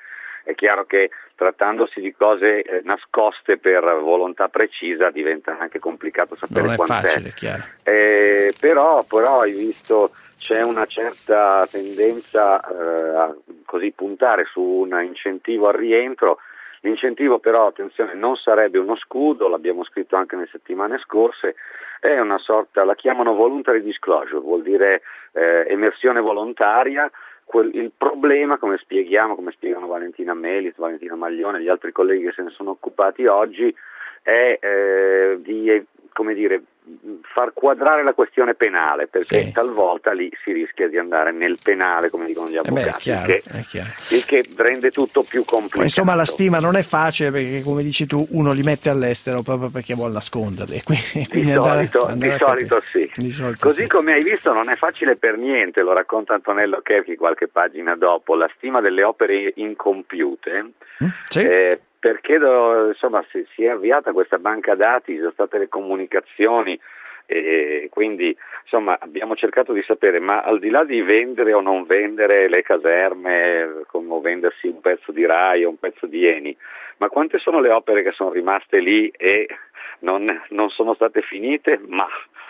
È chiaro che trattandosi di cose nascoste per volontà precisa diventa anche complicato sapere quant'è. Non è facile, chiaro. Però hai visto, c'è una certa tendenza a così puntare su un incentivo al rientro. L'incentivo però, attenzione, non sarebbe uno scudo, l'abbiamo scritto anche nelle settimane scorse, è una sorta, la chiamano voluntary disclosure, vuol dire emersione volontaria. Il problema, come spiegano Valentina Melis, Valentina Maglione e gli altri colleghi che se ne sono occupati oggi, è di far quadrare la questione penale, perché talvolta lì si rischia di andare nel penale, come dicono gli avvocati, il che rende tutto più complicato. Insomma, la stima non è facile, perché come dici tu, uno li mette all'estero proprio perché vuole nasconderli. Di solito sì. Così come hai visto non è facile per niente, lo racconta Antonello Cherchi qualche pagina dopo, la stima delle opere incompiute. Perché insomma si è avviata questa banca dati, ci sono state le comunicazioni e quindi insomma abbiamo cercato di sapere, ma al di là di vendere o non vendere le caserme, come vendersi un pezzo di Rai o un pezzo di Eni, ma quante sono le opere che sono rimaste lì e non sono state finite? Ma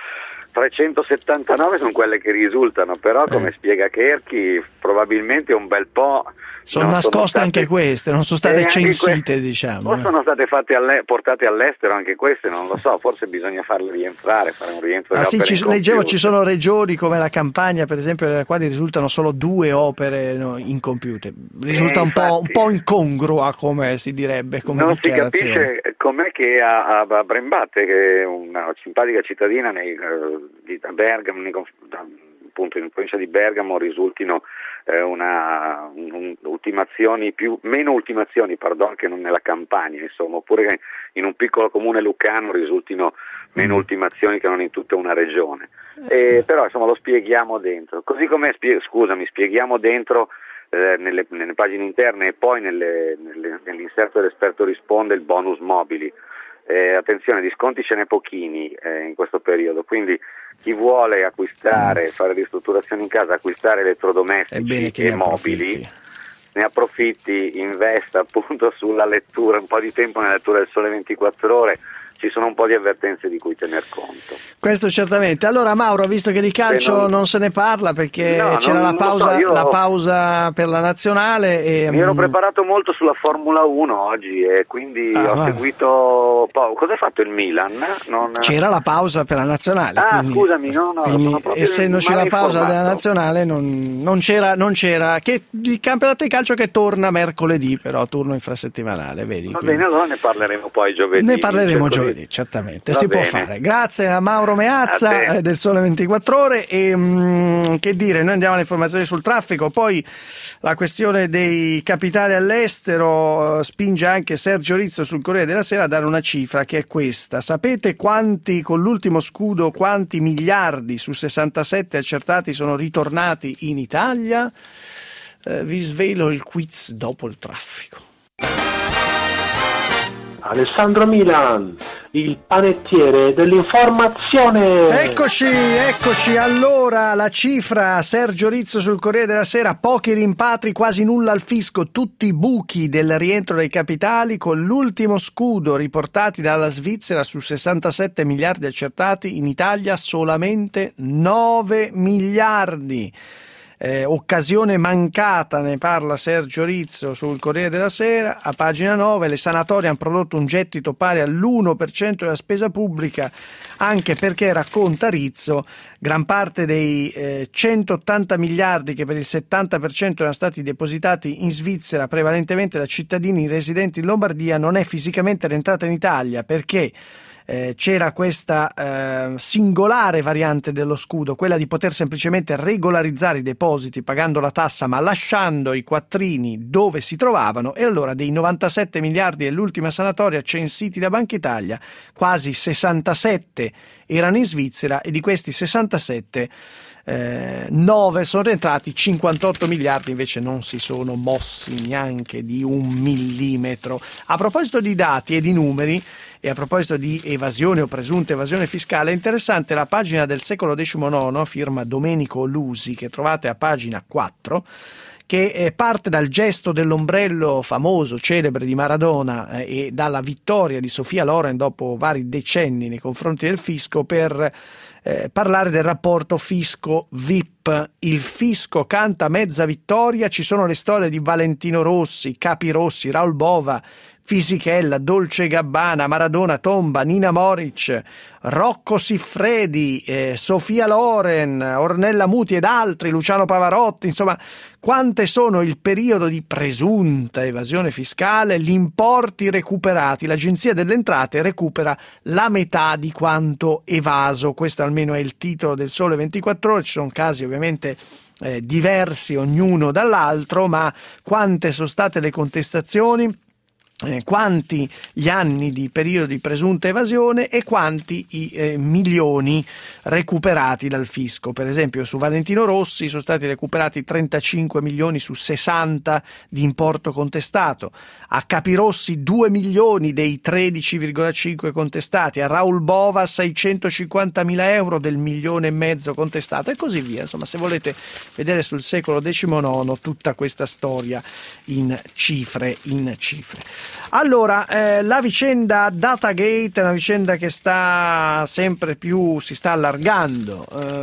379 sono quelle che risultano, però come spiega Cherchi probabilmente un bel po' sono nascoste anche queste, non sono state censite, diciamo. O sono state portate all'estero anche queste, non lo so, forse bisogna farle rientrare, fare un rientro. Leggevo, ci sono regioni come la Campania, per esempio, nelle quali risultano solo 2 opere incompiute. Risulta un po' incongrua, come si direbbe, come non dichiarazione. Si capisce com'è che a Brembate, che è una simpatica cittadina a Bergamo, appunto in provincia di Bergamo, risultino meno ultimazioni che non nella Campania, insomma, oppure che in un piccolo comune lucano risultino meno ultimazioni che non in tutta una regione. Però insomma lo spieghiamo dentro, così come spieghiamo dentro nelle pagine interne e poi nell'inserto dell'esperto risponde il bonus mobili. Attenzione, di sconti ce n'è pochini in questo periodo, quindi chi vuole acquistare, fare ristrutturazioni in casa, acquistare elettrodomestici e mobili, ne approfitti, investa appunto sulla lettura, un po' di tempo nella lettura del Sole 24 Ore. Ci sono un po' di avvertenze di cui tener conto. Questo certamente. Allora Mauro, visto che di calcio non se ne parla perché c'era la pausa per la nazionale. Mi ero preparato molto sulla Formula 1 oggi e quindi ho seguito. Cosa ha fatto il Milan? C'era la pausa per la nazionale. Scusami, quindi, essendoci la pausa della nazionale non c'era che il campionato di calcio che torna mercoledì, però turno infrasettimanale, vedi? Va bene, allora ne parleremo poi giovedì. Ne parleremo giovedì. Certamente, si può fare. Grazie a Mauro Meazza del Sole 24 Ore e che dire, noi andiamo alle informazioni sul traffico, poi la questione dei capitali all'estero spinge anche Sergio Rizzo sul Corriere della Sera a dare una cifra che è questa: sapete quanti, con l'ultimo scudo, quanti miliardi su 67 accertati sono ritornati in Italia? Vi svelo il quiz dopo il traffico. Alessandro Milan, il panettiere dell'informazione. Eccoci, allora la cifra, Sergio Rizzo sul Corriere della Sera: pochi rimpatri, quasi nulla al fisco, tutti buchi del rientro dei capitali, con l'ultimo scudo riportati dalla Svizzera su 67 miliardi accertati, in Italia solamente 9 miliardi. Occasione mancata, ne parla Sergio Rizzo sul Corriere della Sera, a pagina 9. Le sanatorie hanno prodotto un gettito pari all'1% della spesa pubblica, anche perché, racconta Rizzo, gran parte dei 180 miliardi che per il 70% erano stati depositati in Svizzera, prevalentemente da cittadini residenti in Lombardia, non è fisicamente rientrata in Italia, perché c'era questa singolare variante dello scudo, quella di poter semplicemente regolarizzare i depositi pagando la tassa ma lasciando i quattrini dove si trovavano, e allora dei 97 miliardi dell'ultima sanatoria censiti da Banca Italia, quasi 67 erano in Svizzera, e di questi 67 9 sono rientrati, 58 miliardi invece non si sono mossi neanche di un millimetro. A proposito di dati e di numeri, E a proposito di evasione o presunta evasione fiscale, è interessante la pagina del secolo XIX, firma Domenico Lusi, che trovate a pagina 4, che parte dal gesto dell'ombrello famoso, celebre di Maradona e dalla vittoria di Sophia Loren dopo vari decenni nei confronti del fisco per parlare del rapporto fisco-VIP. Il fisco canta mezza vittoria, ci sono le storie di Valentino Rossi, Capi Rossi, Raul Bova, Fisichella, Dolce Gabbana, Maradona, Tomba, Nina Moric, Rocco Siffredi, Sophia Loren, Ornella Muti ed altri, Luciano Pavarotti, insomma, quante sono il periodo di presunta evasione fiscale, gli importi recuperati, l'Agenzia delle Entrate recupera la metà di quanto evaso, questo almeno è il titolo del Sole 24 Ore, ci sono casi ovviamente diversi ognuno dall'altro, ma quante sono state le contestazioni, quanti gli anni di periodo di presunta evasione e quanti i milioni recuperati dal fisco. Per esempio su Valentino Rossi sono stati recuperati 35 milioni su 60 di importo contestato, a Capirossi 2 milioni dei 13,5 contestati, a Raul Bova 650.000 euro del 1,5 milioni contestato e così via. Insomma, se volete vedere sul secolo XIX tutta questa storia in cifre. Allora, la vicenda Datagate è una vicenda che sta sempre più, si sta allargando,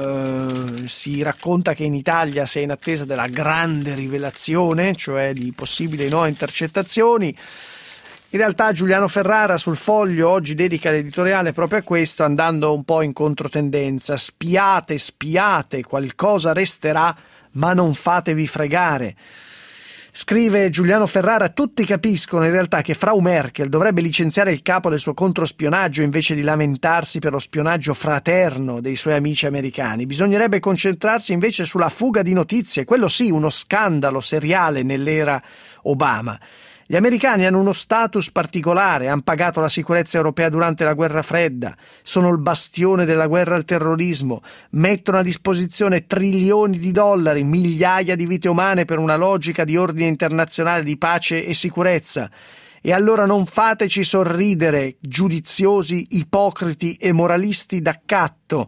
si racconta che in Italia si è in attesa della grande rivelazione, cioè di possibili nuove intercettazioni. In realtà Giuliano Ferrara sul Foglio oggi dedica l'editoriale proprio a questo, andando un po' in controtendenza. Spiate, qualcosa resterà, ma non fatevi fregare. Scrive Giuliano Ferrara, tutti capiscono in realtà che Frau Merkel dovrebbe licenziare il capo del suo controspionaggio invece di lamentarsi per lo spionaggio fraterno dei suoi amici americani. Bisognerebbe concentrarsi invece sulla fuga di notizie, quello sì, uno scandalo seriale nell'era Obama. Gli americani hanno uno status particolare, hanno pagato la sicurezza europea durante la guerra fredda, sono il bastione della guerra al terrorismo, mettono a disposizione trilioni di dollari, migliaia di vite umane per una logica di ordine internazionale di pace e sicurezza. E allora non fateci sorridere, giudiziosi, ipocriti e moralisti d'accatto,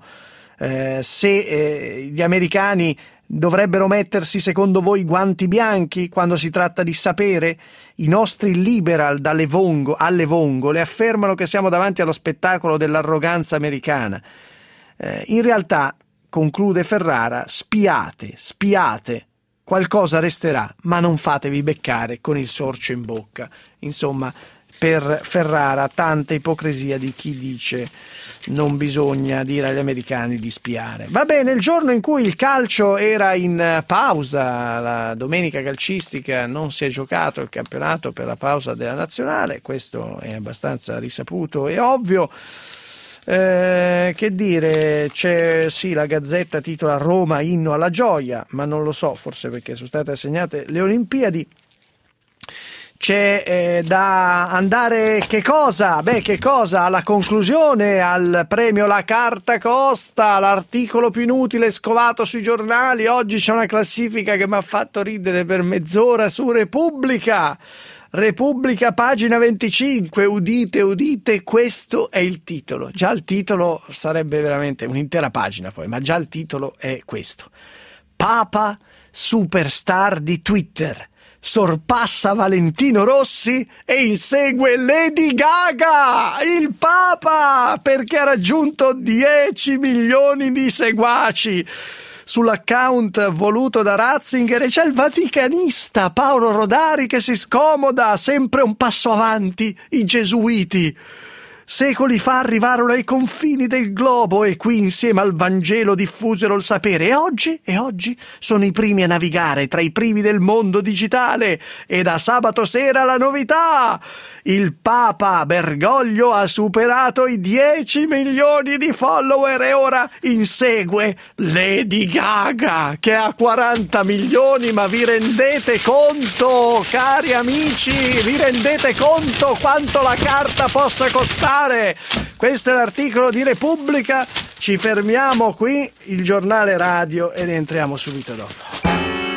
se gli americani dovrebbero mettersi secondo voi guanti bianchi quando si tratta di sapere? I nostri liberal alle vongole affermano che siamo davanti allo spettacolo dell'arroganza americana. In realtà, conclude Ferrara, spiate, qualcosa resterà, ma non fatevi beccare con il sorcio in bocca. Insomma, per Ferrara tanta ipocrisia di chi dice non bisogna dire agli americani di spiare. Va bene, il giorno in cui il calcio era in pausa, la domenica calcistica, non si è giocato il campionato per la pausa della nazionale, questo è abbastanza risaputo e ovvio. Che dire, c'è sì, la Gazzetta titola Roma inno alla gioia, ma non lo so, forse perché sono state assegnate le Olimpiadi. C'è da andare che cosa? Alla conclusione, al premio La Carta Costa, l'articolo più inutile scovato sui giornali. Oggi c'è una classifica che mi ha fatto ridere per mezz'ora su Repubblica, pagina 25, udite, questo è il titolo. Già il titolo sarebbe veramente un'intera pagina poi, ma già il titolo è questo. Papa, superstar di Twitter, sorpassa Valentino Rossi e insegue Lady Gaga, il Papa, perché ha raggiunto 10 milioni di seguaci sull'account voluto da Ratzinger, e c'è il vaticanista Paolo Rodari che si scomoda, sempre un passo avanti i gesuiti. Secoli fa arrivarono ai confini del globo e qui insieme al Vangelo diffusero il sapere, e oggi sono i primi a navigare tra i primi del mondo digitale. E da sabato sera la novità: il Papa Bergoglio ha superato i 10 milioni di follower e ora insegue Lady Gaga che ha 40 milioni. Ma vi rendete conto, cari amici, vi rendete conto quanto la carta possa costare? Questo è l'articolo di Repubblica. Ci fermiamo qui, il giornale radio, e rientriamo subito dopo.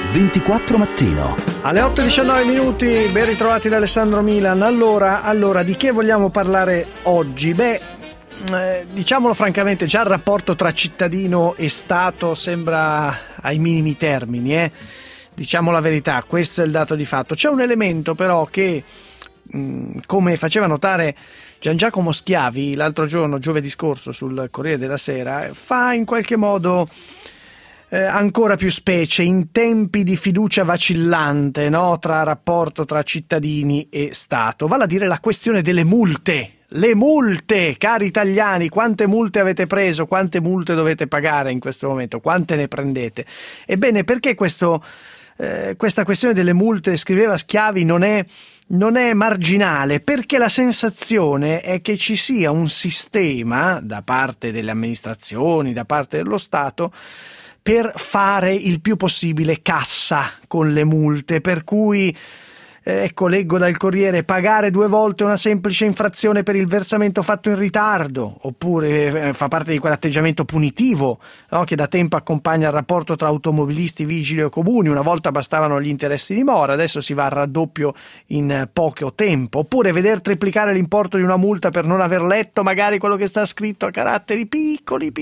24 mattino. Alle 8:19 minuti, ben ritrovati da Alessandro Milan. Allora, di che vogliamo parlare oggi? Diciamolo francamente, già il rapporto tra cittadino e Stato sembra ai minimi termini, Diciamo la verità, questo è il dato di fatto. C'è un elemento però che, come faceva notare Gian Giacomo Schiavi l'altro giorno, giovedì scorso, sul Corriere della Sera, fa in qualche modo ancora più specie in tempi di fiducia vacillante, no? Tra rapporto tra cittadini e Stato, vale a dire la questione delle multe. Le multe, cari italiani, quante multe avete preso, quante multe dovete pagare in questo momento, quante ne prendete? Ebbene, perché questa questione delle multe, scriveva Schiavi, non è marginale? Perché la sensazione è che ci sia un sistema da parte delle amministrazioni, da parte dello Stato, per fare il più possibile cassa con le multe, per cui leggo dal Corriere, pagare 2 volte una semplice infrazione per il versamento fatto in ritardo, oppure fa parte di quell'atteggiamento punitivo, no, che da tempo accompagna il rapporto tra automobilisti, vigili o comuni. Una volta bastavano gli interessi di mora, adesso si va al raddoppio in poco tempo. Oppure veder triplicare l'importo di una multa per non aver letto magari quello che sta scritto a caratteri piccoli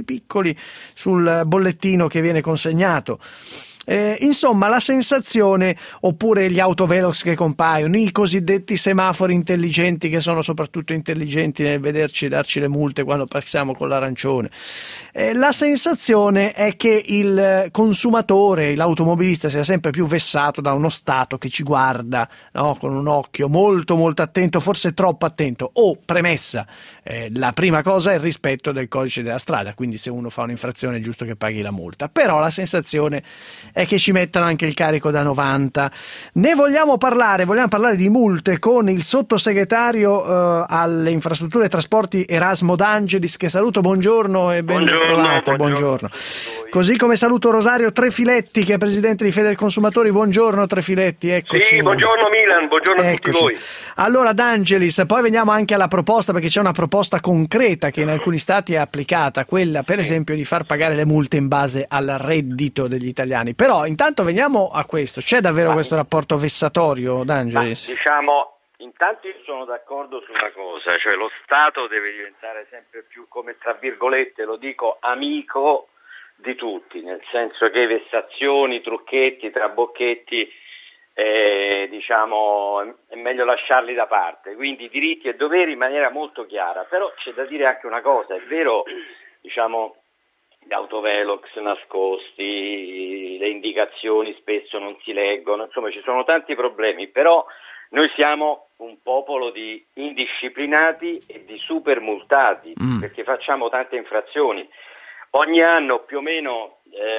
sul bollettino che viene consegnato. Insomma, la sensazione, oppure gli autovelox che compaiono, i cosiddetti semafori intelligenti, che sono soprattutto intelligenti nel vederci darci le multe quando passiamo con l'arancione. La sensazione è che il consumatore, l'automobilista, sia sempre più vessato da uno Stato che ci guarda, no, con un occhio molto molto attento, forse troppo attento. Premessa, la prima cosa è il rispetto del codice della strada, quindi se uno fa un'infrazione è giusto che paghi la multa, però la sensazione è che ci mettano anche il carico da 90. Ne vogliamo parlare di multe con il sottosegretario alle infrastrutture e trasporti Erasmo D'Angelis, che saluto. Buongiorno e ben trovata. Buongiorno. Così come saluto Rosario Trefiletti, che è presidente di Federconsumatori. Buongiorno Trefiletti, eccoci. Sì, buongiorno Milan, buongiorno a tutti voi. Allora D'Angelis, poi veniamo anche alla proposta, perché c'è una proposta concreta che in alcuni stati è applicata, quella per esempio di far pagare le multe in base al reddito degli italiani. Però intanto veniamo a questo, c'è davvero questo rapporto vessatorio, D'Angelis? Intanto io sono d'accordo su una cosa, cioè lo Stato deve diventare sempre più, come tra virgolette lo dico, amico di tutti, nel senso che vessazioni, trucchetti, trabocchetti, è meglio lasciarli da parte, quindi diritti e doveri in maniera molto chiara. Però c'è da dire anche una cosa, è vero, gli autovelox nascosti, le indicazioni spesso non si leggono, insomma ci sono tanti problemi, però noi siamo un popolo di indisciplinati e di super multati, perché facciamo tante infrazioni. Ogni anno più o meno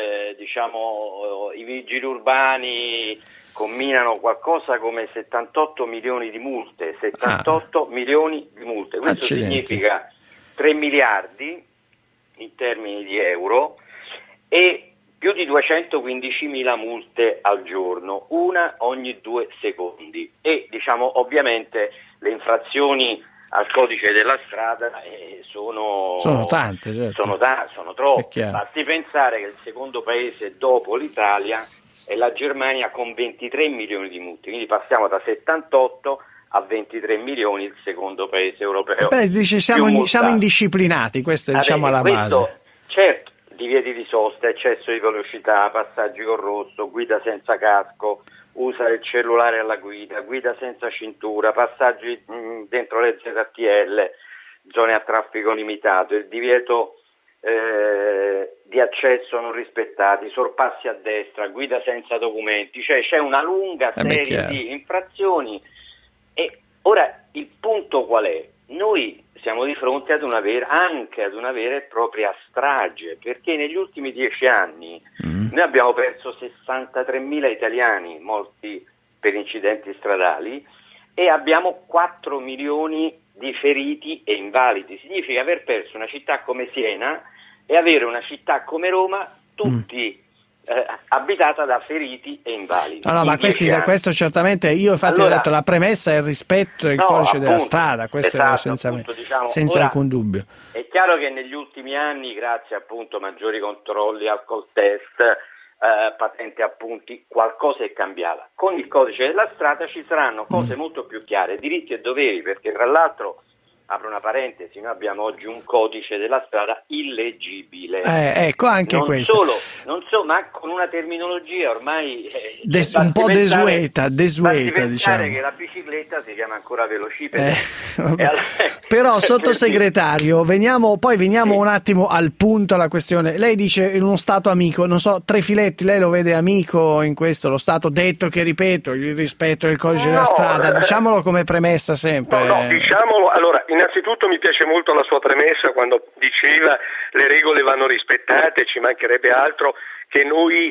i vigili urbani comminano qualcosa come 78 milioni di multe, milioni di multe. Questo significa 3 miliardi in termini di euro e più di 215.000 multe al giorno, una ogni 2 secondi. E ovviamente le infrazioni al codice della strada sono tante, certo. Sono troppe. Basti pensare che il secondo paese dopo l'Italia è la Germania con 23 milioni di multe, quindi passiamo da 78 a 23 milioni, il secondo paese europeo. Siamo indisciplinati, questo è alla base. Certo, divieti di sosta, eccesso di velocità, passaggi con rosso, guida senza casco, usare il cellulare alla guida, guida senza cintura, passaggi dentro le ZTL, zone a traffico limitato, il divieto di accesso non rispettati, sorpassi a destra, guida senza documenti, cioè c'è una lunga serie di infrazioni. E ora il punto qual è? Noi siamo di fronte anche ad una vera e propria strage, perché negli ultimi 10 anni noi abbiamo perso 63.000 italiani morti per incidenti stradali e abbiamo 4 milioni di feriti e invalidi. Significa aver perso una città come Siena e avere una città come Roma tutti abitata da feriti e invalidi. Ma questo certamente, io infatti ho detto, la premessa è il rispetto del codice della strada, questo è senza alcun dubbio. È chiaro che negli ultimi anni, grazie appunto a maggiori controlli, alcol test, patente a punti, qualcosa è cambiata. Con il codice della strada ci saranno cose molto più chiare, diritti e doveri, perché tra l'altro, apro una parentesi, noi abbiamo oggi un codice della strada illeggibile. Ecco, anche questo. Non solo, ma con una terminologia ormai un po' desueta, diciamo. Che la bicicletta si chiama ancora velocipede. Però, sottosegretario, veniamo un attimo al punto, alla questione. Lei dice in uno Stato amico, non so, Trefiletti, lei lo vede amico in questo, lo Stato detto che, ripeto, il rispetto del codice della strada, diciamolo come premessa sempre. No, diciamolo, allora, innanzitutto mi piace molto la sua premessa quando diceva le regole vanno rispettate, ci mancherebbe altro che noi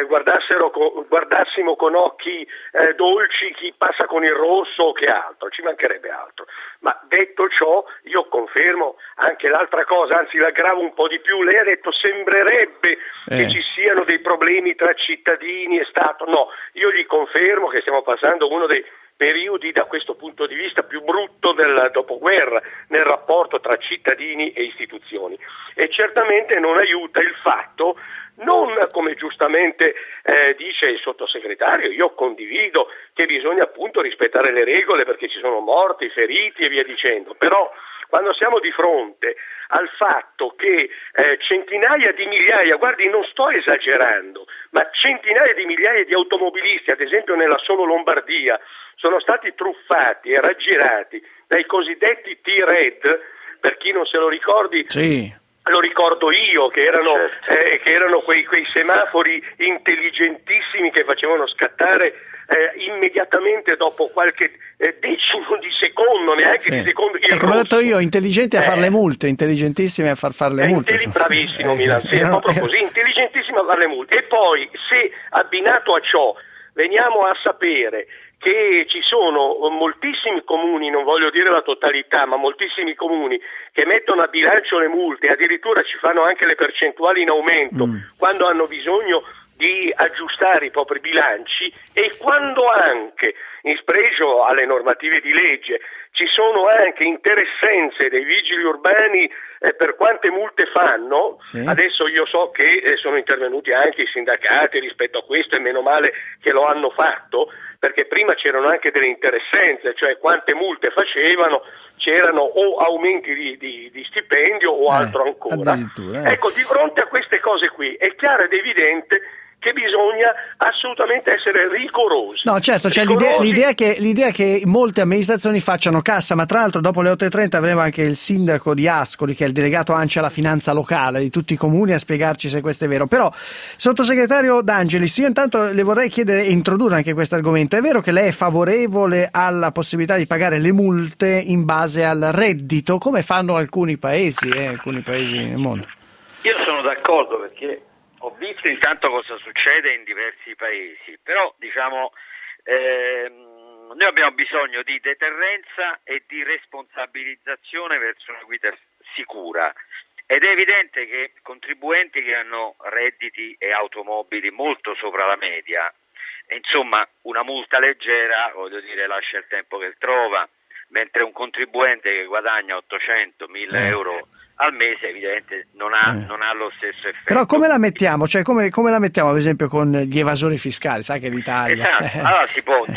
guardassimo con occhi dolci chi passa con il rosso o che altro, ci mancherebbe altro. Ma detto ciò, io confermo anche l'altra cosa, anzi l'aggravo un po' di più. Lei ha detto sembrerebbe che ci siano dei problemi tra cittadini e Stato. No, io gli confermo che stiamo passando uno dei periodi da questo punto di vista più brutto del dopoguerra nel rapporto tra cittadini e istituzioni, e certamente non aiuta il fatto, non come giustamente dice il sottosegretario, io condivido che bisogna appunto rispettare le regole perché ci sono morti, feriti e via dicendo, però quando siamo di fronte al fatto che centinaia di migliaia, guardi, non sto esagerando, ma centinaia di migliaia di automobilisti, ad esempio nella solo Lombardia, sono stati truffati e raggirati dai cosiddetti T-Red, per chi non se lo ricordi. Sì. Lo ricordo io, che erano quei semafori intelligentissimi che facevano scattare immediatamente dopo qualche decimo di secondo, neanche di secondo. Come ho detto io, intelligenti a fare le multe, intelligentissimi a far le multe. Bravissimo Milan, sì, è proprio così, intelligentissimi a fare le multe. E poi, se abbinato a ciò veniamo a sapere che ci sono moltissimi comuni, non voglio dire la totalità, ma moltissimi comuni che mettono a bilancio le multe, addirittura ci fanno anche le percentuali in aumento quando hanno bisogno di aggiustare i propri bilanci, e quando anche, in spregio alle normative di legge, ci sono anche interessenze dei vigili urbani per quante multe fanno. Adesso io so che sono intervenuti anche i sindacati rispetto a questo, e meno male che lo hanno fatto, perché prima c'erano anche delle interessenze, cioè quante multe facevano, c'erano o aumenti di stipendio o altro ancora. Ecco, di fronte a queste cose qui è chiaro ed evidente che bisogna assolutamente essere rigorosi. No, certo, c'è l'idea che molte amministrazioni facciano cassa, ma tra l'altro dopo le 8:30 avremo anche il sindaco di Ascoli, che è il delegato ANCI alla finanza locale di tutti i comuni, a spiegarci se questo è vero. Però, sottosegretario D'Angelis, io intanto le vorrei chiedere e introdurre anche questo argomento. È vero che lei è favorevole alla possibilità di pagare le multe in base al reddito, come fanno alcuni paesi nel mondo? Io sono d'accordo, perché ho visto intanto cosa succede in diversi paesi, però diciamo noi abbiamo bisogno di deterrenza e di responsabilizzazione verso una guida sicura, ed è evidente che contribuenti che hanno redditi e automobili molto sopra la media, insomma una multa leggera, voglio dire, lascia il tempo che trova, mentre un contribuente che guadagna 800.000 euro al mese evidente non ha lo stesso effetto. Però come la mettiamo? Cioè come la mettiamo ad esempio con gli evasori fiscali? Sai che l'Italia... Esatto, allora si può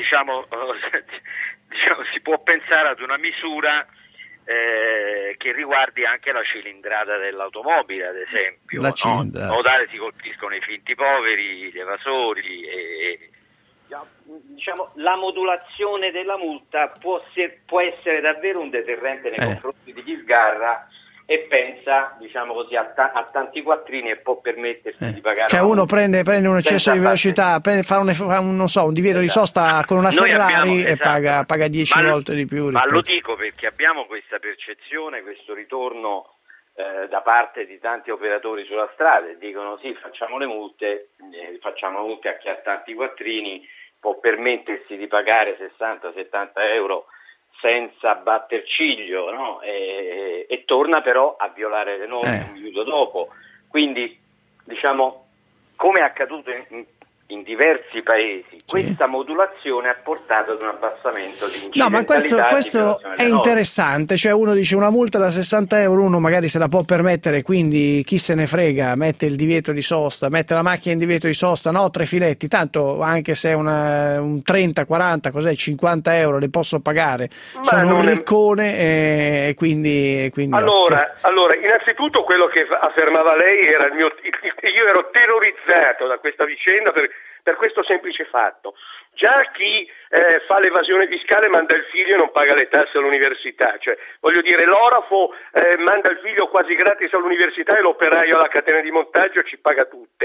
si può pensare ad una misura che riguardi anche la cilindrata dell'automobile, ad esempio, in modo tale si colpiscono i finti poveri, gli evasori e diciamo la modulazione della multa può essere davvero un deterrente nei confronti di chi sgarra e pensa, diciamo così, a tanti quattrini e può permettersi di pagare. Cioè uno prende un eccesso di velocità, fa un divieto di sosta con una Ferrari e paga 10 volte di più. Ma lo dico perché abbiamo questa percezione, questo ritorno da parte di tanti operatori sulla strada, e dicono sì, facciamo multe a chi ha tanti quattrini, può permettersi di pagare 60-70 euro senza batter ciglio, no? E torna però a violare le norme un minuto dopo. Quindi, diciamo, come è accaduto in diversi paesi questa modulazione ha portato ad un abbassamento di incidentalità. No, ma questo è interessante, cioè uno dice una multa da 60 euro, uno magari se la può permettere, quindi chi se ne frega, mette il divieto di sosta, mette la macchina in divieto di sosta, no, 3 filetti, tanto anche se è un 30, 40, cos'è, 50 euro le posso pagare, sono un riccone e quindi allora, innanzitutto quello che affermava lei era io ero terrorizzato da questa vicenda per questo semplice fatto. Già chi fa l'evasione fiscale manda il figlio e non paga le tasse all'università, cioè voglio dire l'orafo manda il figlio quasi gratis all'università e l'operaio alla catena di montaggio ci paga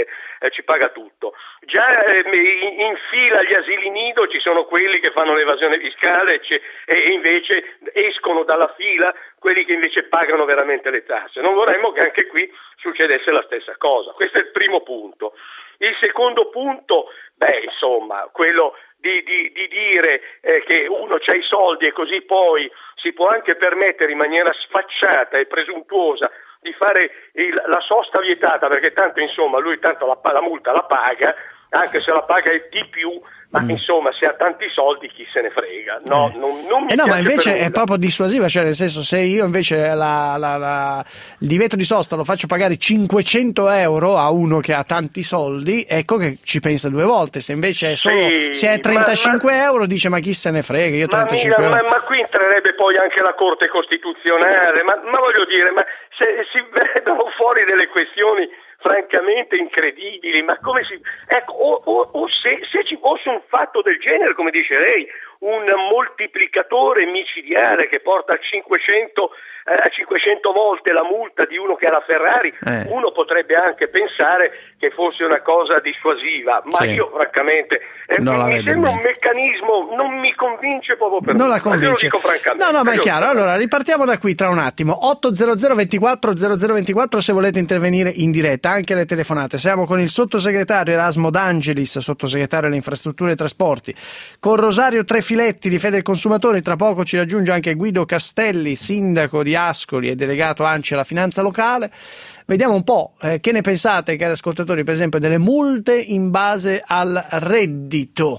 tutto. Già in fila agli asili nido ci sono quelli che fanno l'evasione fiscale e invece escono dalla fila quelli che invece pagano veramente le tasse. Non vorremmo che anche qui succedesse la stessa cosa. Questo è il primo punto. Il secondo punto, quello di dire che uno c'ha i soldi e così poi si può anche permettere in maniera sfacciata e presuntuosa di fare la sosta vietata, perché tanto insomma lui tanto la multa la paga, anche se la paga è di più, ma insomma se ha tanti soldi chi se ne frega. No, non mi ma invece è proprio dissuasiva, cioè nel senso, se io invece il divieto di sosta lo faccio pagare 500 euro a uno che ha tanti soldi, ecco che ci pensa 2 volte. Se invece è solo se è 35 euro dice ma chi se ne frega, io 35 euro. Ma qui entrerebbe poi anche la Corte Costituzionale, ma voglio dire, ma se si vedono fuori delle questioni francamente incredibili, ma come si... Ecco, o se ci fosse un fatto del genere, come dice lei, un moltiplicatore micidiale che porta a 500 volte la multa di uno che ha la Ferrari, uno potrebbe anche pensare che fosse una cosa dissuasiva, ma io francamente mi sembra un meccanismo, non mi convince proprio per non la convince. Lo dico francamente. No, ma è chiaro. Allora ripartiamo da qui tra un attimo. 800 24 0024 se volete intervenire in diretta, anche le telefonate. Siamo con il sottosegretario Erasmo D'Angelis, sottosegretario alle infrastrutture e trasporti, con Rosario Trefiletti di Federconsumatori. Tra poco ci raggiunge anche Guido Castelli, sindaco di Ascoli e delegato ANCI alla finanza locale. Vediamo un po' che ne pensate, cari ascoltatori, per esempio delle multe in base al reddito.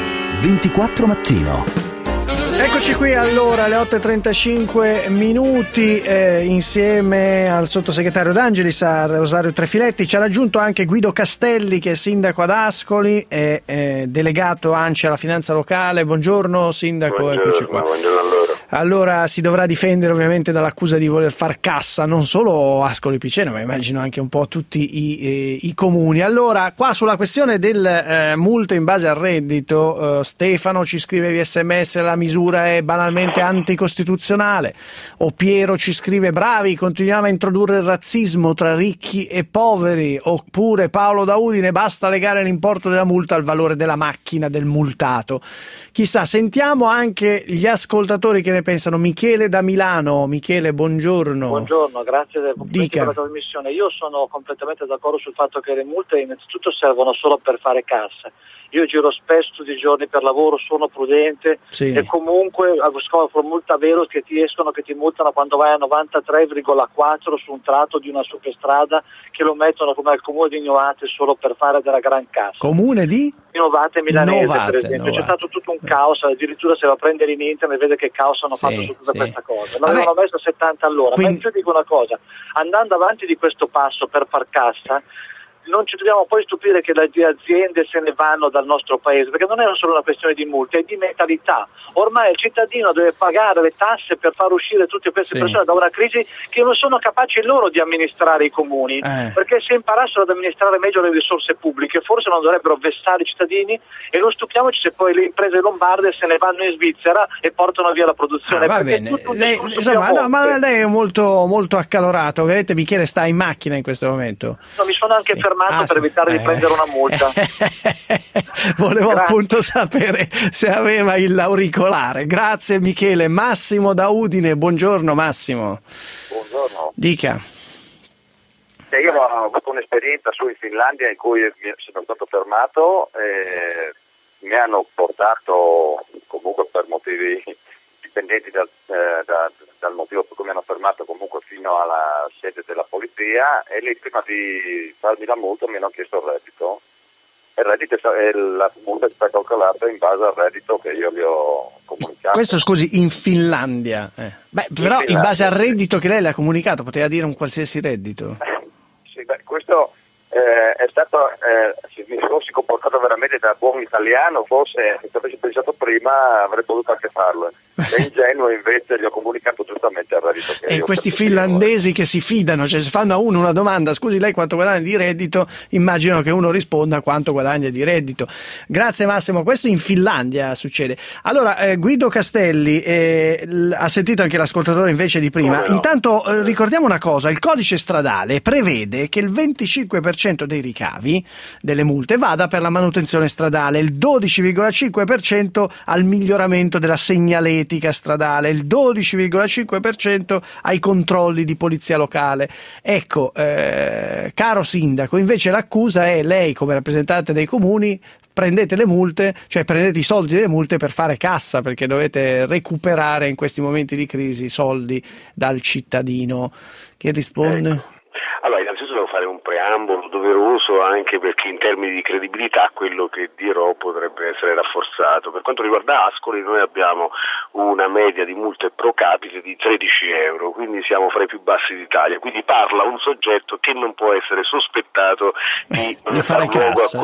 24 mattino. Eccoci qui allora alle 8:35 minuti insieme al sottosegretario D'Angelis, a Rosario Trefiletti. Ci ha raggiunto anche Guido Castelli, che è sindaco ad Ascoli e delegato ANCI alla finanza locale. Buongiorno sindaco. Buongiorno, eccoci qua. Buongiorno a loro. Allora si dovrà difendere ovviamente dall'accusa di voler far cassa non solo Ascoli Piceno, ma immagino anche un po' tutti i comuni. Allora qua sulla questione del multe in base al reddito, Stefano ci scrive via SMS: la misura è banalmente anticostituzionale. O Piero ci scrive: bravi, continuiamo a introdurre il razzismo tra ricchi e poveri. Oppure Paolo da Udine: basta legare l'importo della multa al valore della macchina del multato. Chissà, sentiamo anche gli ascoltatori che ne pensano. Michele da Milano. Michele, buongiorno. Buongiorno, grazie per la trasmissione. Io sono completamente d'accordo sul fatto che le multe innanzitutto servono solo per fare cassa. Io giro spesso tutti i giorni per lavoro, sono prudente e comunque scopro multa vero che ti multano quando vai a 93,4 su un tratto di una superstrada, che lo mettono come al comune di Novate solo per fare della gran cassa. Comune di? Novate milanese, per esempio. C'è stato tutto un caos, addirittura se va a prendere in internet vede che caos hanno fatto su tutta questa cosa. L'avevano messo a 70 all'ora. Ma in più dico una cosa, andando avanti di questo passo per far cassa, non ci dobbiamo poi stupire che le aziende se ne vanno dal nostro paese, perché non è solo una questione di multe, è di mentalità. Ormai il cittadino deve pagare le tasse per far uscire tutte queste persone da una crisi che non sono capaci loro di amministrare i comuni, perché se imparassero ad amministrare meglio le risorse pubbliche forse non dovrebbero vessare i cittadini, e non stupiamoci se poi le imprese lombarde se ne vanno in Svizzera e portano via la produzione. Va bene, lei, insomma, ma lei è molto, molto accalorato. Vedete, Michele sta in macchina in questo momento. No, mi sono anche fermato per evitare di prendere una multa. Volevo appunto sapere se aveva il auricolare. Grazie Michele. Massimo da Udine, buongiorno Massimo. Buongiorno. Dica. Io ho avuto un'esperienza su in Finlandia in cui sono stato fermato e mi hanno portato, comunque per motivi dipendenti dal motivo per cui mi hanno fermato, comunque fino alla sede della polizia, e lì prima di farmi la multa mi hanno chiesto il reddito il reddito la multa è stata calcolata in base al reddito che io vi ho comunicato. Questo, scusi, in Finlandia. Però in base al reddito che lei le ha comunicato, poteva dire un qualsiasi reddito. Sì, questo è stato, se mi fossi comportato veramente da buon italiano, forse se avessi pensato prima avrei potuto anche farlo. È ingenuo, invece gli ho comunicato giustamente il reddito che e questi finlandesi che si fidano, cioè se fanno a uno una domanda, scusi lei quanto guadagna di reddito, immagino che uno risponda quanto guadagna di reddito. Grazie Massimo, questo in Finlandia succede. Allora Guido Castelli ha sentito anche l'ascoltatore invece di prima. Intanto ricordiamo una cosa, il codice stradale prevede che il 25% dei ricavi delle multe vada per la manutenzione stradale, il 12,5% al miglioramento della segnaletica stradale, il 12,5% ai controlli di polizia locale. Ecco, caro sindaco, invece l'accusa è: lei come rappresentante dei comuni prendete le multe, cioè prendete i soldi delle multe per fare cassa, perché dovete recuperare in questi momenti di crisi soldi dal cittadino. Chi risponde? Allora, innanzitutto devo fare un preambolo doveroso, anche perché in termini di credibilità quello che dirò potrebbe essere rafforzato. Per quanto riguarda Ascoli, noi abbiamo una media di multe pro capite di 13 euro, quindi siamo fra i più bassi d'Italia, quindi parla un soggetto che non può essere sospettato di fare cassa,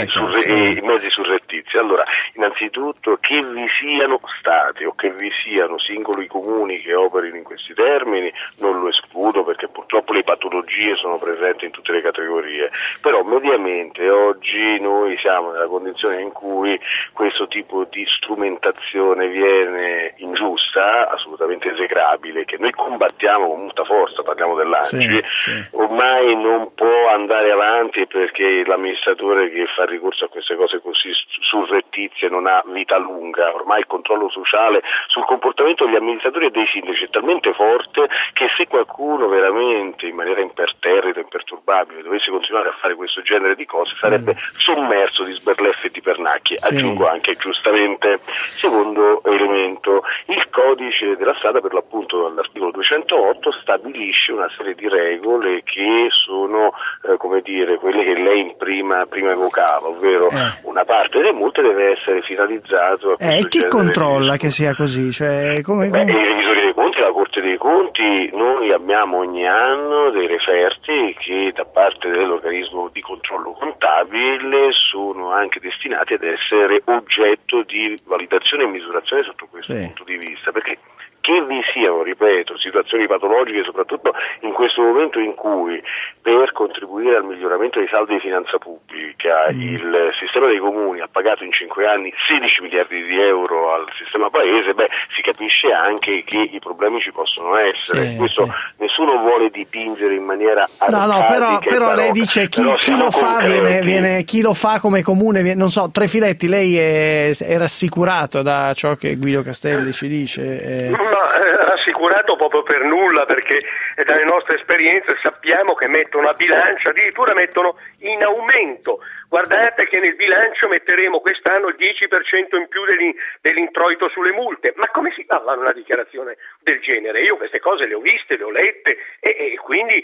i mezzi surrettizi. Allora, innanzitutto, che vi siano stati o che vi siano singoli comuni che operino in questi termini non lo escludo, perché purtroppo le patologie sono presenti in tutte le categorie, però mediamente oggi noi siamo nella condizione in cui questo tipo di strumentazione viene ingiusta, assolutamente esecrabile, che noi combattiamo con molta forza, parliamo dell'ANCI, ormai non può andare avanti, perché l'amministratore che fa ricorso a queste cose così surrettizie non ha vita lunga. Ormai il controllo sociale sul comportamento degli amministratori e dei sindaci è talmente forte che se qualcuno veramente in maniera imperterrita, imperturbabile dovesse continuare a fare questo genere di cose sarebbe sommerso di sberleffe e di pernacchie. Aggiungo anche giustamente, secondo elemento, il codice della strada, per l'appunto all'articolo 208 stabilisce una serie di regole che sono come dire quelle che lei prima evocava, ovvero una parte delle multe deve essere finalizzato a questo chi controlla che sia così? Cioè, come... I revisori dei conti, la Corte dei Conti. Noi abbiamo ogni anno dei referti che da parte dell'organismo di controllo contabile sono anche destinati ad essere oggetto di validazione e misurazione sotto questo punto di vista, perché che vi siano, ripeto, situazioni patologiche, soprattutto in questo momento in cui per contribuire al miglioramento dei saldi di finanza pubblica il sistema dei comuni ha pagato in 5 anni 16 miliardi di euro al sistema paese, si capisce anche che i problemi ci possono essere. Questo nessuno vuole dipingere in maniera arcadica, però lei dice chi lo fa viene chi lo fa come comune, non so, Trefiletti, lei è rassicurato da ciò che Guido Castelli ci dice? Rassicurato proprio per nulla, perché dalle nostre esperienze sappiamo che mettono a bilancio, addirittura mettono in aumento. Guardate che nel bilancio metteremo quest'anno il 10% in più dell'introito sulle multe. Ma come si fa a fare una dichiarazione del genere? Io queste cose le ho viste, le ho lette e quindi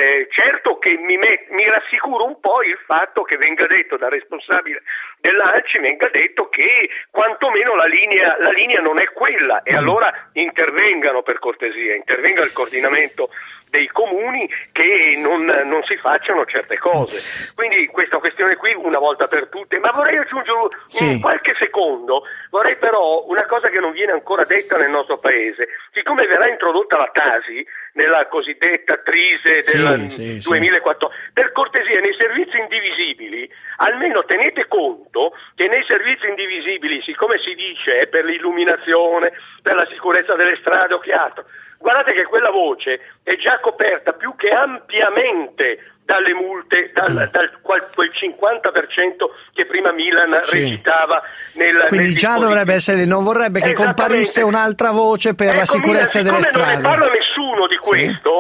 certo che mi rassicuro un po' il fatto che venga detto dal responsabile dell'ANCI, venga detto che quantomeno la linea non è quella, e allora intervengano, per cortesia, intervenga il coordinamento dei comuni, che non si facciano certe cose. Quindi questa questione qui una volta per tutte. Ma vorrei aggiungere in qualche secondo, vorrei però una cosa che non viene ancora detta nel nostro paese. Siccome verrà introdotta la Tasi nella cosiddetta Trise del 2014, per cortesia, nei servizi indivisibili almeno tenete conto che nei servizi indivisibili, siccome si dice è per l'illuminazione, per la sicurezza delle strade o che altro, guardate che quella voce è già coperta più che ampiamente dalle multe, quel 50% che prima Milan recitava quindi già dovrebbe essere, non vorrebbe che comparisse un'altra voce per la sicurezza delle strade. Non ne parla nessuno di questo, non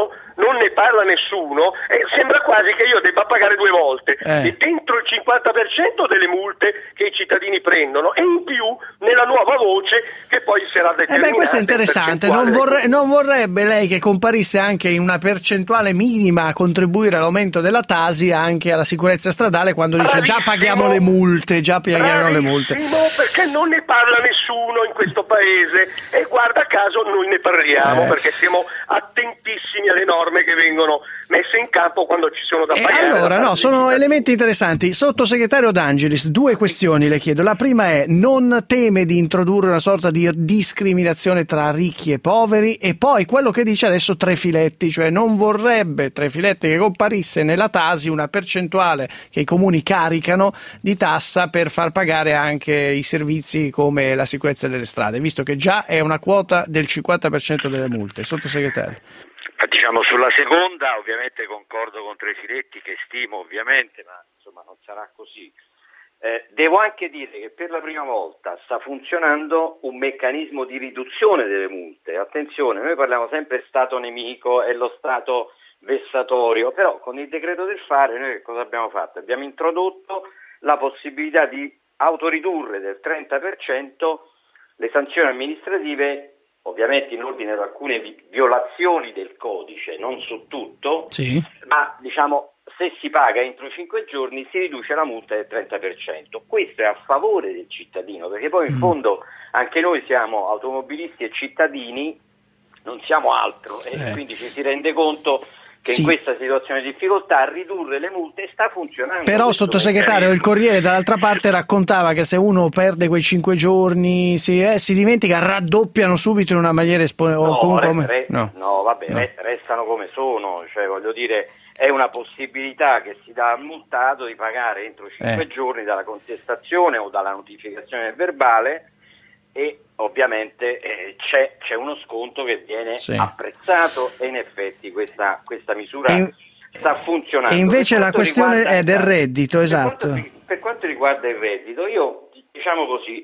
non ne parla nessuno, sembra quasi che io debba pagare 2 volte, e dentro il 50% delle multe che i cittadini prendono, e in più nella nuova voce che poi sarà determinata. Questo è interessante, non vorrebbe lei che comparisse anche in una percentuale minima a contribuire all'aumento della Tasi anche alla sicurezza stradale, quando dice già paghiamo le multe, perché non ne parla nessuno in questo paese, e guarda caso noi ne parliamo, perché siamo attentissimi alle norme che vengono messe in campo quando ci sono da pagare. Allora, sono elementi interessanti. Sottosegretario D'Angelis, 2 questioni le chiedo. La prima è: non teme di introdurre una sorta di discriminazione tra ricchi e poveri? E poi quello che dice adesso Trefiletti, cioè non vorrebbe Trefiletti che comparisse nella Tasi una percentuale che i comuni caricano di tassa per far pagare anche i servizi come la sicurezza delle strade, visto che già è una quota del 50% delle multe. Sottosegretario. Diciamo, sulla seconda ovviamente concordo con Trefiletti, che stimo ovviamente, ma insomma non sarà così. Devo anche dire che per la prima volta sta funzionando un meccanismo di riduzione delle multe. Attenzione, noi parliamo sempre Stato nemico e lo Stato vessatorio, però con il decreto del fare noi che cosa abbiamo fatto? Abbiamo introdotto la possibilità di autoridurre del 30% le sanzioni amministrative, ovviamente in ordine ad alcune violazioni del codice, non su tutto, sì, ma diciamo se si paga entro 5 giorni si riduce la multa del 30%. Questo è a favore del cittadino, perché poi in fondo anche noi siamo automobilisti e cittadini, non siamo altro, e quindi ci si rende conto che in questa situazione di difficoltà ridurre le multe sta funzionando. Però, sottosegretario, il Corriere dall'altra parte raccontava che se uno perde quei 5 giorni si dimentica, raddoppiano subito in una maniera restano come sono, cioè voglio dire, è una possibilità che si dà al multato di pagare entro 5 giorni dalla contestazione o dalla notificazione del verbale, e ovviamente c'è uno sconto che viene apprezzato, e in effetti questa misura sta funzionando. E invece la questione è del reddito, esatto. Per quanto riguarda il reddito, io diciamo così,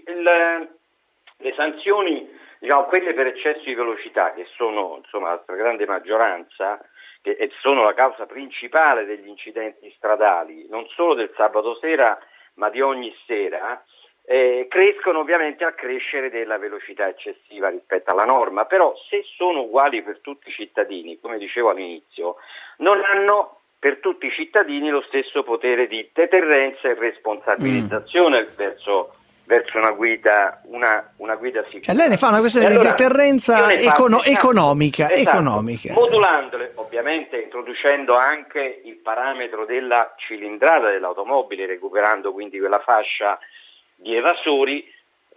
le sanzioni, diciamo quelle per eccesso di velocità, che sono insomma la stragrande maggioranza, che sono la causa principale degli incidenti stradali, non solo del sabato sera ma di ogni sera, crescono ovviamente al crescere della velocità eccessiva rispetto alla norma, però se sono uguali per tutti i cittadini, come dicevo all'inizio, non hanno per tutti i cittadini lo stesso potere di deterrenza e responsabilizzazione verso una guida sicura. Lei ne fa una questione di deterrenza economica, modulandole, ovviamente introducendo anche il parametro della cilindrata dell'automobile, recuperando quindi quella fascia di evasori,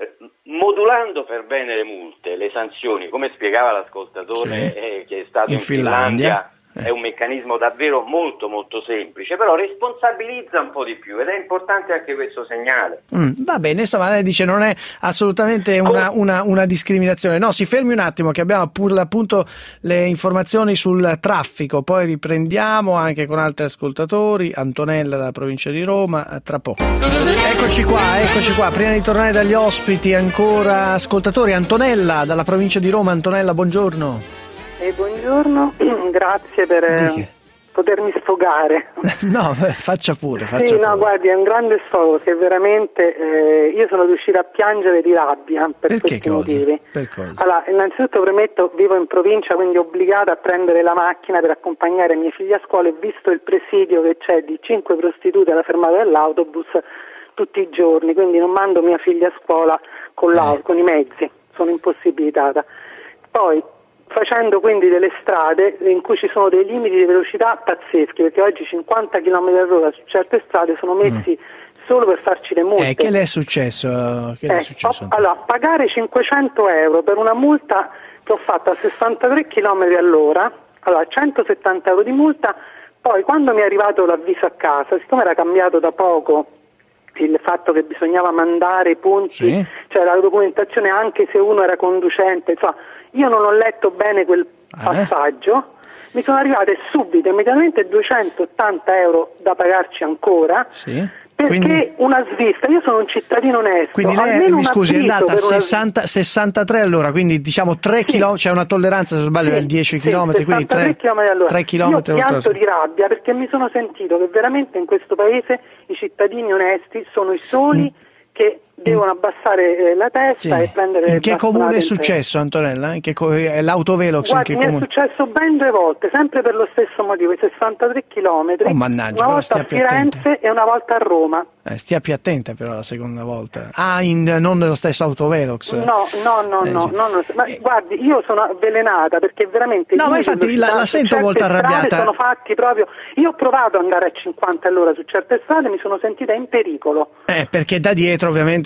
modulando per bene le multe, le sanzioni, come spiegava l'ascoltatore che è stato in Finlandia. È un meccanismo davvero molto molto semplice, però responsabilizza un po' di più, ed è importante anche questo segnale. Va bene, insomma lei dice non è assolutamente una discriminazione. No, si fermi un attimo che abbiamo appunto le informazioni sul traffico, poi riprendiamo anche con altri ascoltatori. Antonella dalla provincia di Roma, tra poco. Eccoci qua, prima di tornare dagli ospiti ancora ascoltatori. Antonella dalla provincia di Roma. Antonella, buongiorno. Buongiorno, grazie per potermi sfogare. No, faccia pure. Guardi, è un grande sfogo che veramente io sono riuscita a piangere di rabbia per questi motivi. Per cosa? Allora, innanzitutto premetto, vivo in provincia, quindi obbligata a prendere la macchina per accompagnare i miei figli a scuola, e visto il presidio che c'è di 5 prostitute alla fermata dell'autobus tutti i giorni, quindi non mando mia figlia a scuola con i mezzi, sono impossibilitata. Poi facendo quindi delle strade in cui ci sono dei limiti di velocità pazzeschi, perché oggi 50 km/h su certe strade sono messi solo per farci le multe. Che le è successo? Allora, pagare 500 euro per una multa che ho fatto a 63 km/h, allora 170 euro di multa. Poi quando mi è arrivato l'avviso a casa, siccome era cambiato da poco il fatto che bisognava mandare i punti, cioè la documentazione anche se uno era conducente, insomma, io non ho letto bene quel passaggio, mi sono arrivate subito, immediatamente 280 euro da pagarci ancora, Perché una svista, io sono un cittadino onesto. Quindi lei, mi scusi, è andata a 63 all'ora, quindi diciamo 3 km, c'è una tolleranza se sbaglio del 10 km, quindi 3 km all'ora. Io pianto di rabbia perché mi sono sentito che veramente in questo paese i cittadini onesti sono i soli che devono abbassare la testa e prendere. In che comune è successo, Antonella? L'autovelox? Guardi, mi è successo ben 2 volte, sempre per lo stesso motivo, i 63 chilometri, una volta a Firenze e una volta a Roma. Stia più attenta però la seconda volta. Non nello stesso autovelox. No, ma guardi, io sono avvelenata perché veramente... No, ma infatti la sento molto arrabbiata. Sono fatti proprio... Io ho provato ad andare a 50 all'ora su certe strade e mi sono sentita in pericolo. Perché da dietro ovviamente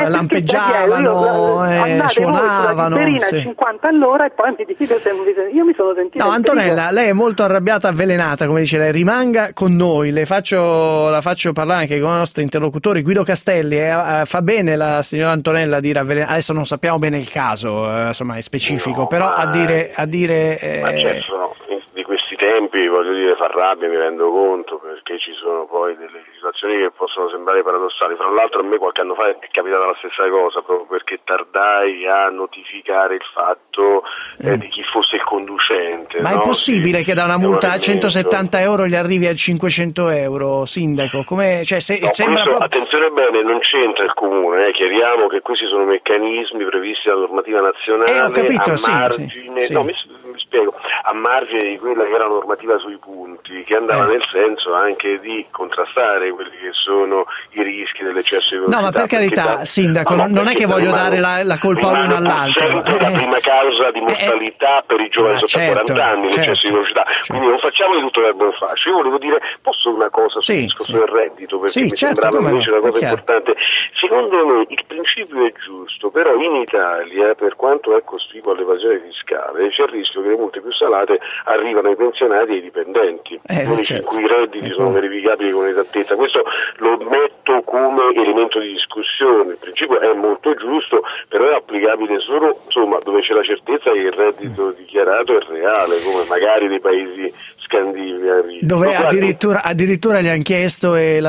lampeggiavano, suonavano. A 50 all'ora e poi mi dico io mi sono sentita. No, Antonella, lei è molto arrabbiata, avvelenata, come dice lei. Rimanga con noi, la faccio parlare anche con i nostri interlocutori. Guido Castelli, fa bene la signora Antonella a dire avvelenata. Adesso non sappiamo bene il caso, insomma è specifico, però a dire ma certo, di questi tempi, voglio dire, fa rabbia, mi rendo conto, perché ci sono poi delle situazioni che possono sembrare paradossali. Fra l'altro a me qualche anno fa è capitata la stessa cosa, proprio perché tardai a notificare il fatto di chi fosse il conducente. Ma è possibile che da una multa a 170 euro gli arrivi a 500 euro, sindaco? Sembra attenzione bene, non c'entra il comune, chiariamo che questi sono meccanismi previsti dalla normativa nazionale, ho capito, margine, sì. No, mi spiego, a margine di quella che era la normativa sui punti, che andava nel senso anche di contrastare quelli che sono i rischi dell'eccesso di velocità. No, ma per carità, sindaco, non è che voglio dare la colpa l'uno all'altro. La prima causa di mortalità per i giovani sotto 40 anni, l'eccesso di velocità. Quindi non facciamo di tutto l'erba in fascia. Io volevo dire, posso una cosa sul discorso del reddito, perché mi sembrava invece una cosa importante. Secondo me il principio è giusto, però in Italia, per quanto è cospicuo all'evasione fiscale, c'è il rischio che le multe più salate arrivano ai pensionati e ai dipendenti, unici in cui i redditi sono verificabili con esattezza. Questo lo metto come elemento di discussione. Il principio è molto giusto, però è applicabile solo dove c'è la certezza che il reddito dichiarato è reale, come magari nei paesi scandinavi. Dove addirittura gli hanno chiesto e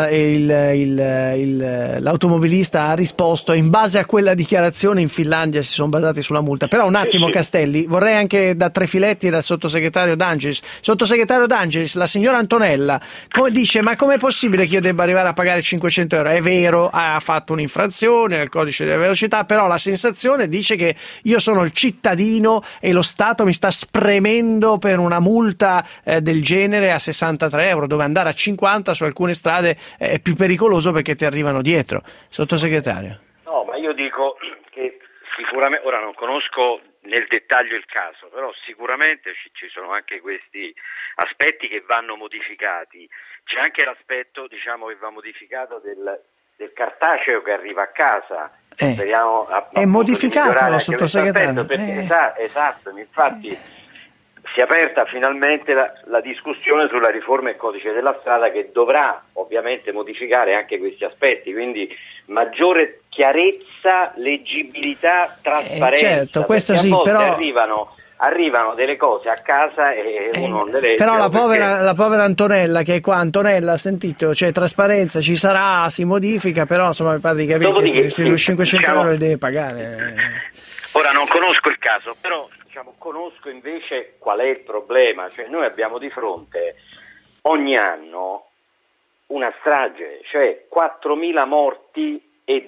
l'automobilista ha risposto in base a quella dichiarazione in Finlandia si sono basati sulla multa. Però un attimo Castelli, vorrei anche da Trefiletti e dal sottosegretario D'Angelis. Sottosegretario D'Angelis, la signora Antonella dice: ma com'è possibile che io debba arrivare a pagare 500 euro? È vero, ha fatto un'infrazione nel codice della velocità, però la sensazione dice che io sono il cittadino e lo Stato mi sta spremendo per una multa del genere a 63 euro, dove andare a 50 su alcune strade è più pericoloso perché ti arrivano dietro. Sottosegretario. No, ma io dico che sicuramente, ora non conosco nel dettaglio il caso, però sicuramente ci sono anche questi aspetti che vanno modificati. C'è anche l'aspetto, che va modificato del cartaceo che arriva a casa. Speriamo è modificato lo sottosegretario. Esatto, infatti si è aperta finalmente la discussione sulla riforma del codice della strada, che dovrà ovviamente modificare anche questi aspetti, quindi maggiore chiarezza, leggibilità, trasparenza. Certo, questo sì, però arrivano delle cose a casa e uno non le legge. Però la povera Antonella che è qua, Antonella, ha sentito, c'è trasparenza, ci sarà, si modifica, però insomma mi pare di capire che sui 500 euro le deve pagare. Ora non conosco il caso, però conosco invece qual è il problema. Cioè noi abbiamo di fronte ogni anno una strage, cioè 4.000 morti e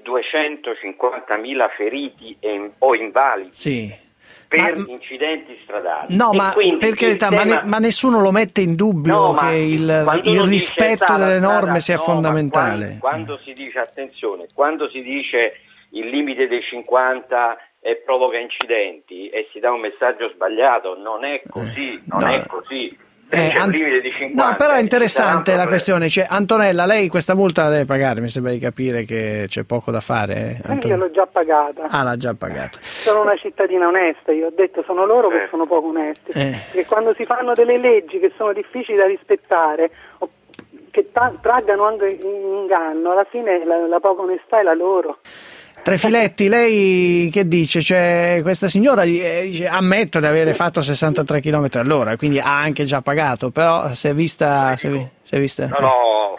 250.000 feriti o invalidi per incidenti stradali. No, ma per carità, ma nessuno lo mette in dubbio che il rispetto delle norme sia fondamentale. Quando si dice, attenzione, quando si dice il limite dei 50 provoca incidenti e si dà un messaggio sbagliato, non è così, è così. C'è un limite di 50. No, però è interessante la questione. Cioè, Antonella, lei questa multa la deve pagare, mi sembra di capire che c'è poco da fare. Io l'ho già pagata. L'ha già pagata. Sono una cittadina onesta, io ho detto sono loro che sono poco onesti. Perché quando si fanno delle leggi che sono difficili da rispettare, che traggano anche in inganno, alla fine la poca onestà è la loro. Trefiletti, lei che dice? Cioè, questa signora dice: ammetto di avere fatto 63 km all'ora, quindi ha anche già pagato, però si è vista. No,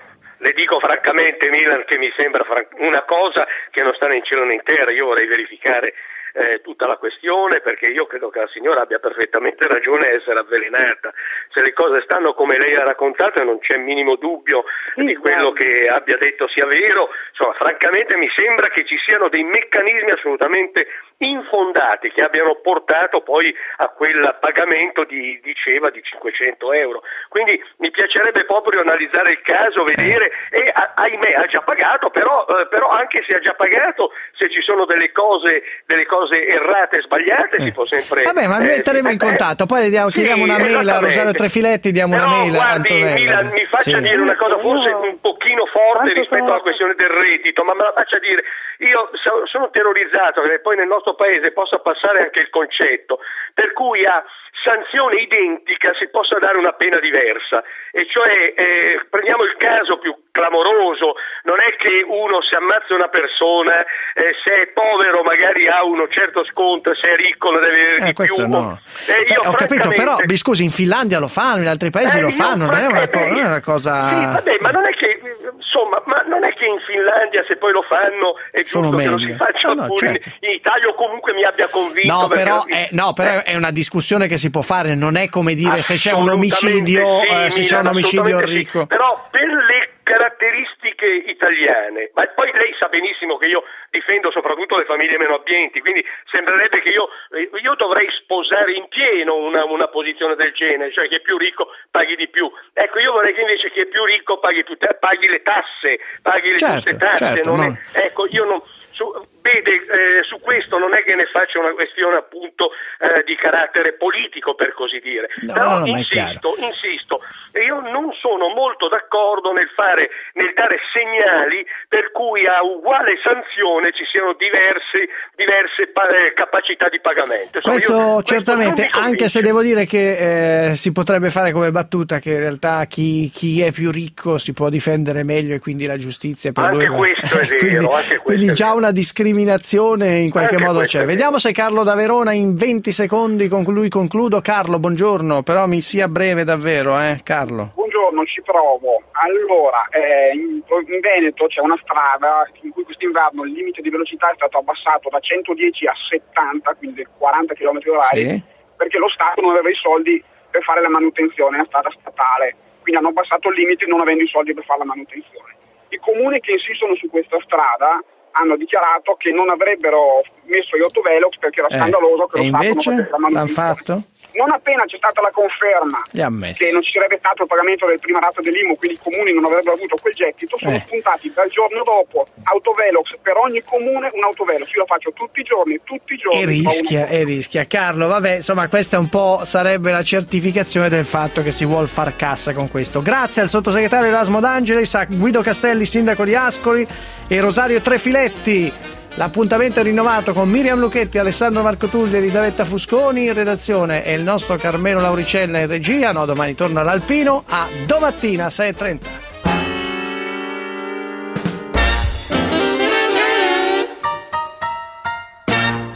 le dico francamente, Milan, che mi sembra una cosa che non sta né in cielo né in terra. Io vorrei verificare tutta la questione, perché io credo che la signora abbia perfettamente ragione a essere avvelenata. Se le cose stanno come lei ha raccontato e non c'è minimo dubbio di quello che abbia detto sia vero, insomma, francamente mi sembra che ci siano dei meccanismi assolutamente infondati che abbiano portato poi a quel pagamento di 500 euro. Quindi mi piacerebbe proprio analizzare il caso, vedere, e ahimè ha già pagato, però anche se ha già pagato, se ci sono delle cose errate e sbagliate, si può sempre... Vabbè, ma metteremo in contatto, poi chiediamo una mail a Rosario Trefiletti, diamo una mail a Antonella. Milan, mi faccia dire una cosa forse un pochino forte rispetto alla questione del reddito, ma me la faccia dire. Io sono terrorizzato che poi nel nostro paese possa passare anche il concetto per cui a sanzione identica si possa dare una pena diversa, e cioè prendiamo il caso più clamoroso, non è che uno se ammazza una persona, se è povero magari ha uno certo sconto, se è ricco lo deve avere di più. No. Ho capito, però mi scusi, in Finlandia lo fanno, in altri paesi lo fanno, non è una cosa... Sì, vabbè, ma non è che in Finlandia se poi lo fanno è giusto che lo si faccia pure certo. In Italia, o comunque mi abbia convinto. No, però è una discussione che si può fare, non è come dire se c'è un omicidio, c'è un omicidio ricco. Sì. Però per le caratteristiche italiane, ma poi lei sa benissimo che io difendo soprattutto le famiglie meno abbienti, quindi sembrerebbe che io dovrei sposare in pieno una posizione del genere, cioè che è più ricco paghi di più. Ecco, io vorrei che invece chi è più ricco paghi le tasse, paghi le giuste tasse. Ecco, io non... su questo non è che ne faccia una questione appunto di carattere politico, per così dire, però insisto, io non sono molto d'accordo nel dare segnali per cui a uguale sanzione ci siano diverse capacità di pagamento. Questo certamente, anche se devo dire che si potrebbe fare come battuta che in realtà chi è più ricco si può difendere meglio, e quindi la giustizia per anche lui questo è vero, quindi già una discriminazione in qualche modo c'è. Vediamo se Carlo da Verona in 20 secondi con lui concludo. Carlo, buongiorno, però mi sia breve davvero, Carlo. Buongiorno, ci provo. Allora, in Veneto c'è una strada in cui quest'inverno il limite di velocità è stato abbassato da 110 a 70, quindi 40 km/h, sì, perché lo Stato non aveva i soldi per fare la manutenzione, è una strada statale, quindi hanno abbassato il limite non avendo i soldi per fare la manutenzione. I comuni che insistono su questa strada hanno dichiarato che non avrebbero messo gli autovelox perché era scandaloso che lo Stato non facesse la manutenzione. L'hanno fatto? Non appena c'è stata la conferma che non ci sarebbe stato il pagamento del prima rata dell'IMU, quindi i comuni non avrebbero avuto quel gettito, sono spuntati dal giorno dopo autovelox per ogni comune, un autovelox. Io lo faccio tutti i giorni. E rischia. Carlo, vabbè, insomma, questa un po' sarebbe la certificazione del fatto che si vuol far cassa con questo. Grazie al sottosegretario Erasmo D'Angelis, a Guido Castelli, sindaco di Ascoli, e Rosario Trefiletti. L'appuntamento è rinnovato con Miriam Lucchetti, Alessandro Marcotulli e Elisabetta Fusconi in redazione, e il nostro Carmelo Lauricella in regia. Domani torna all'Alpino. A domattina 6:30.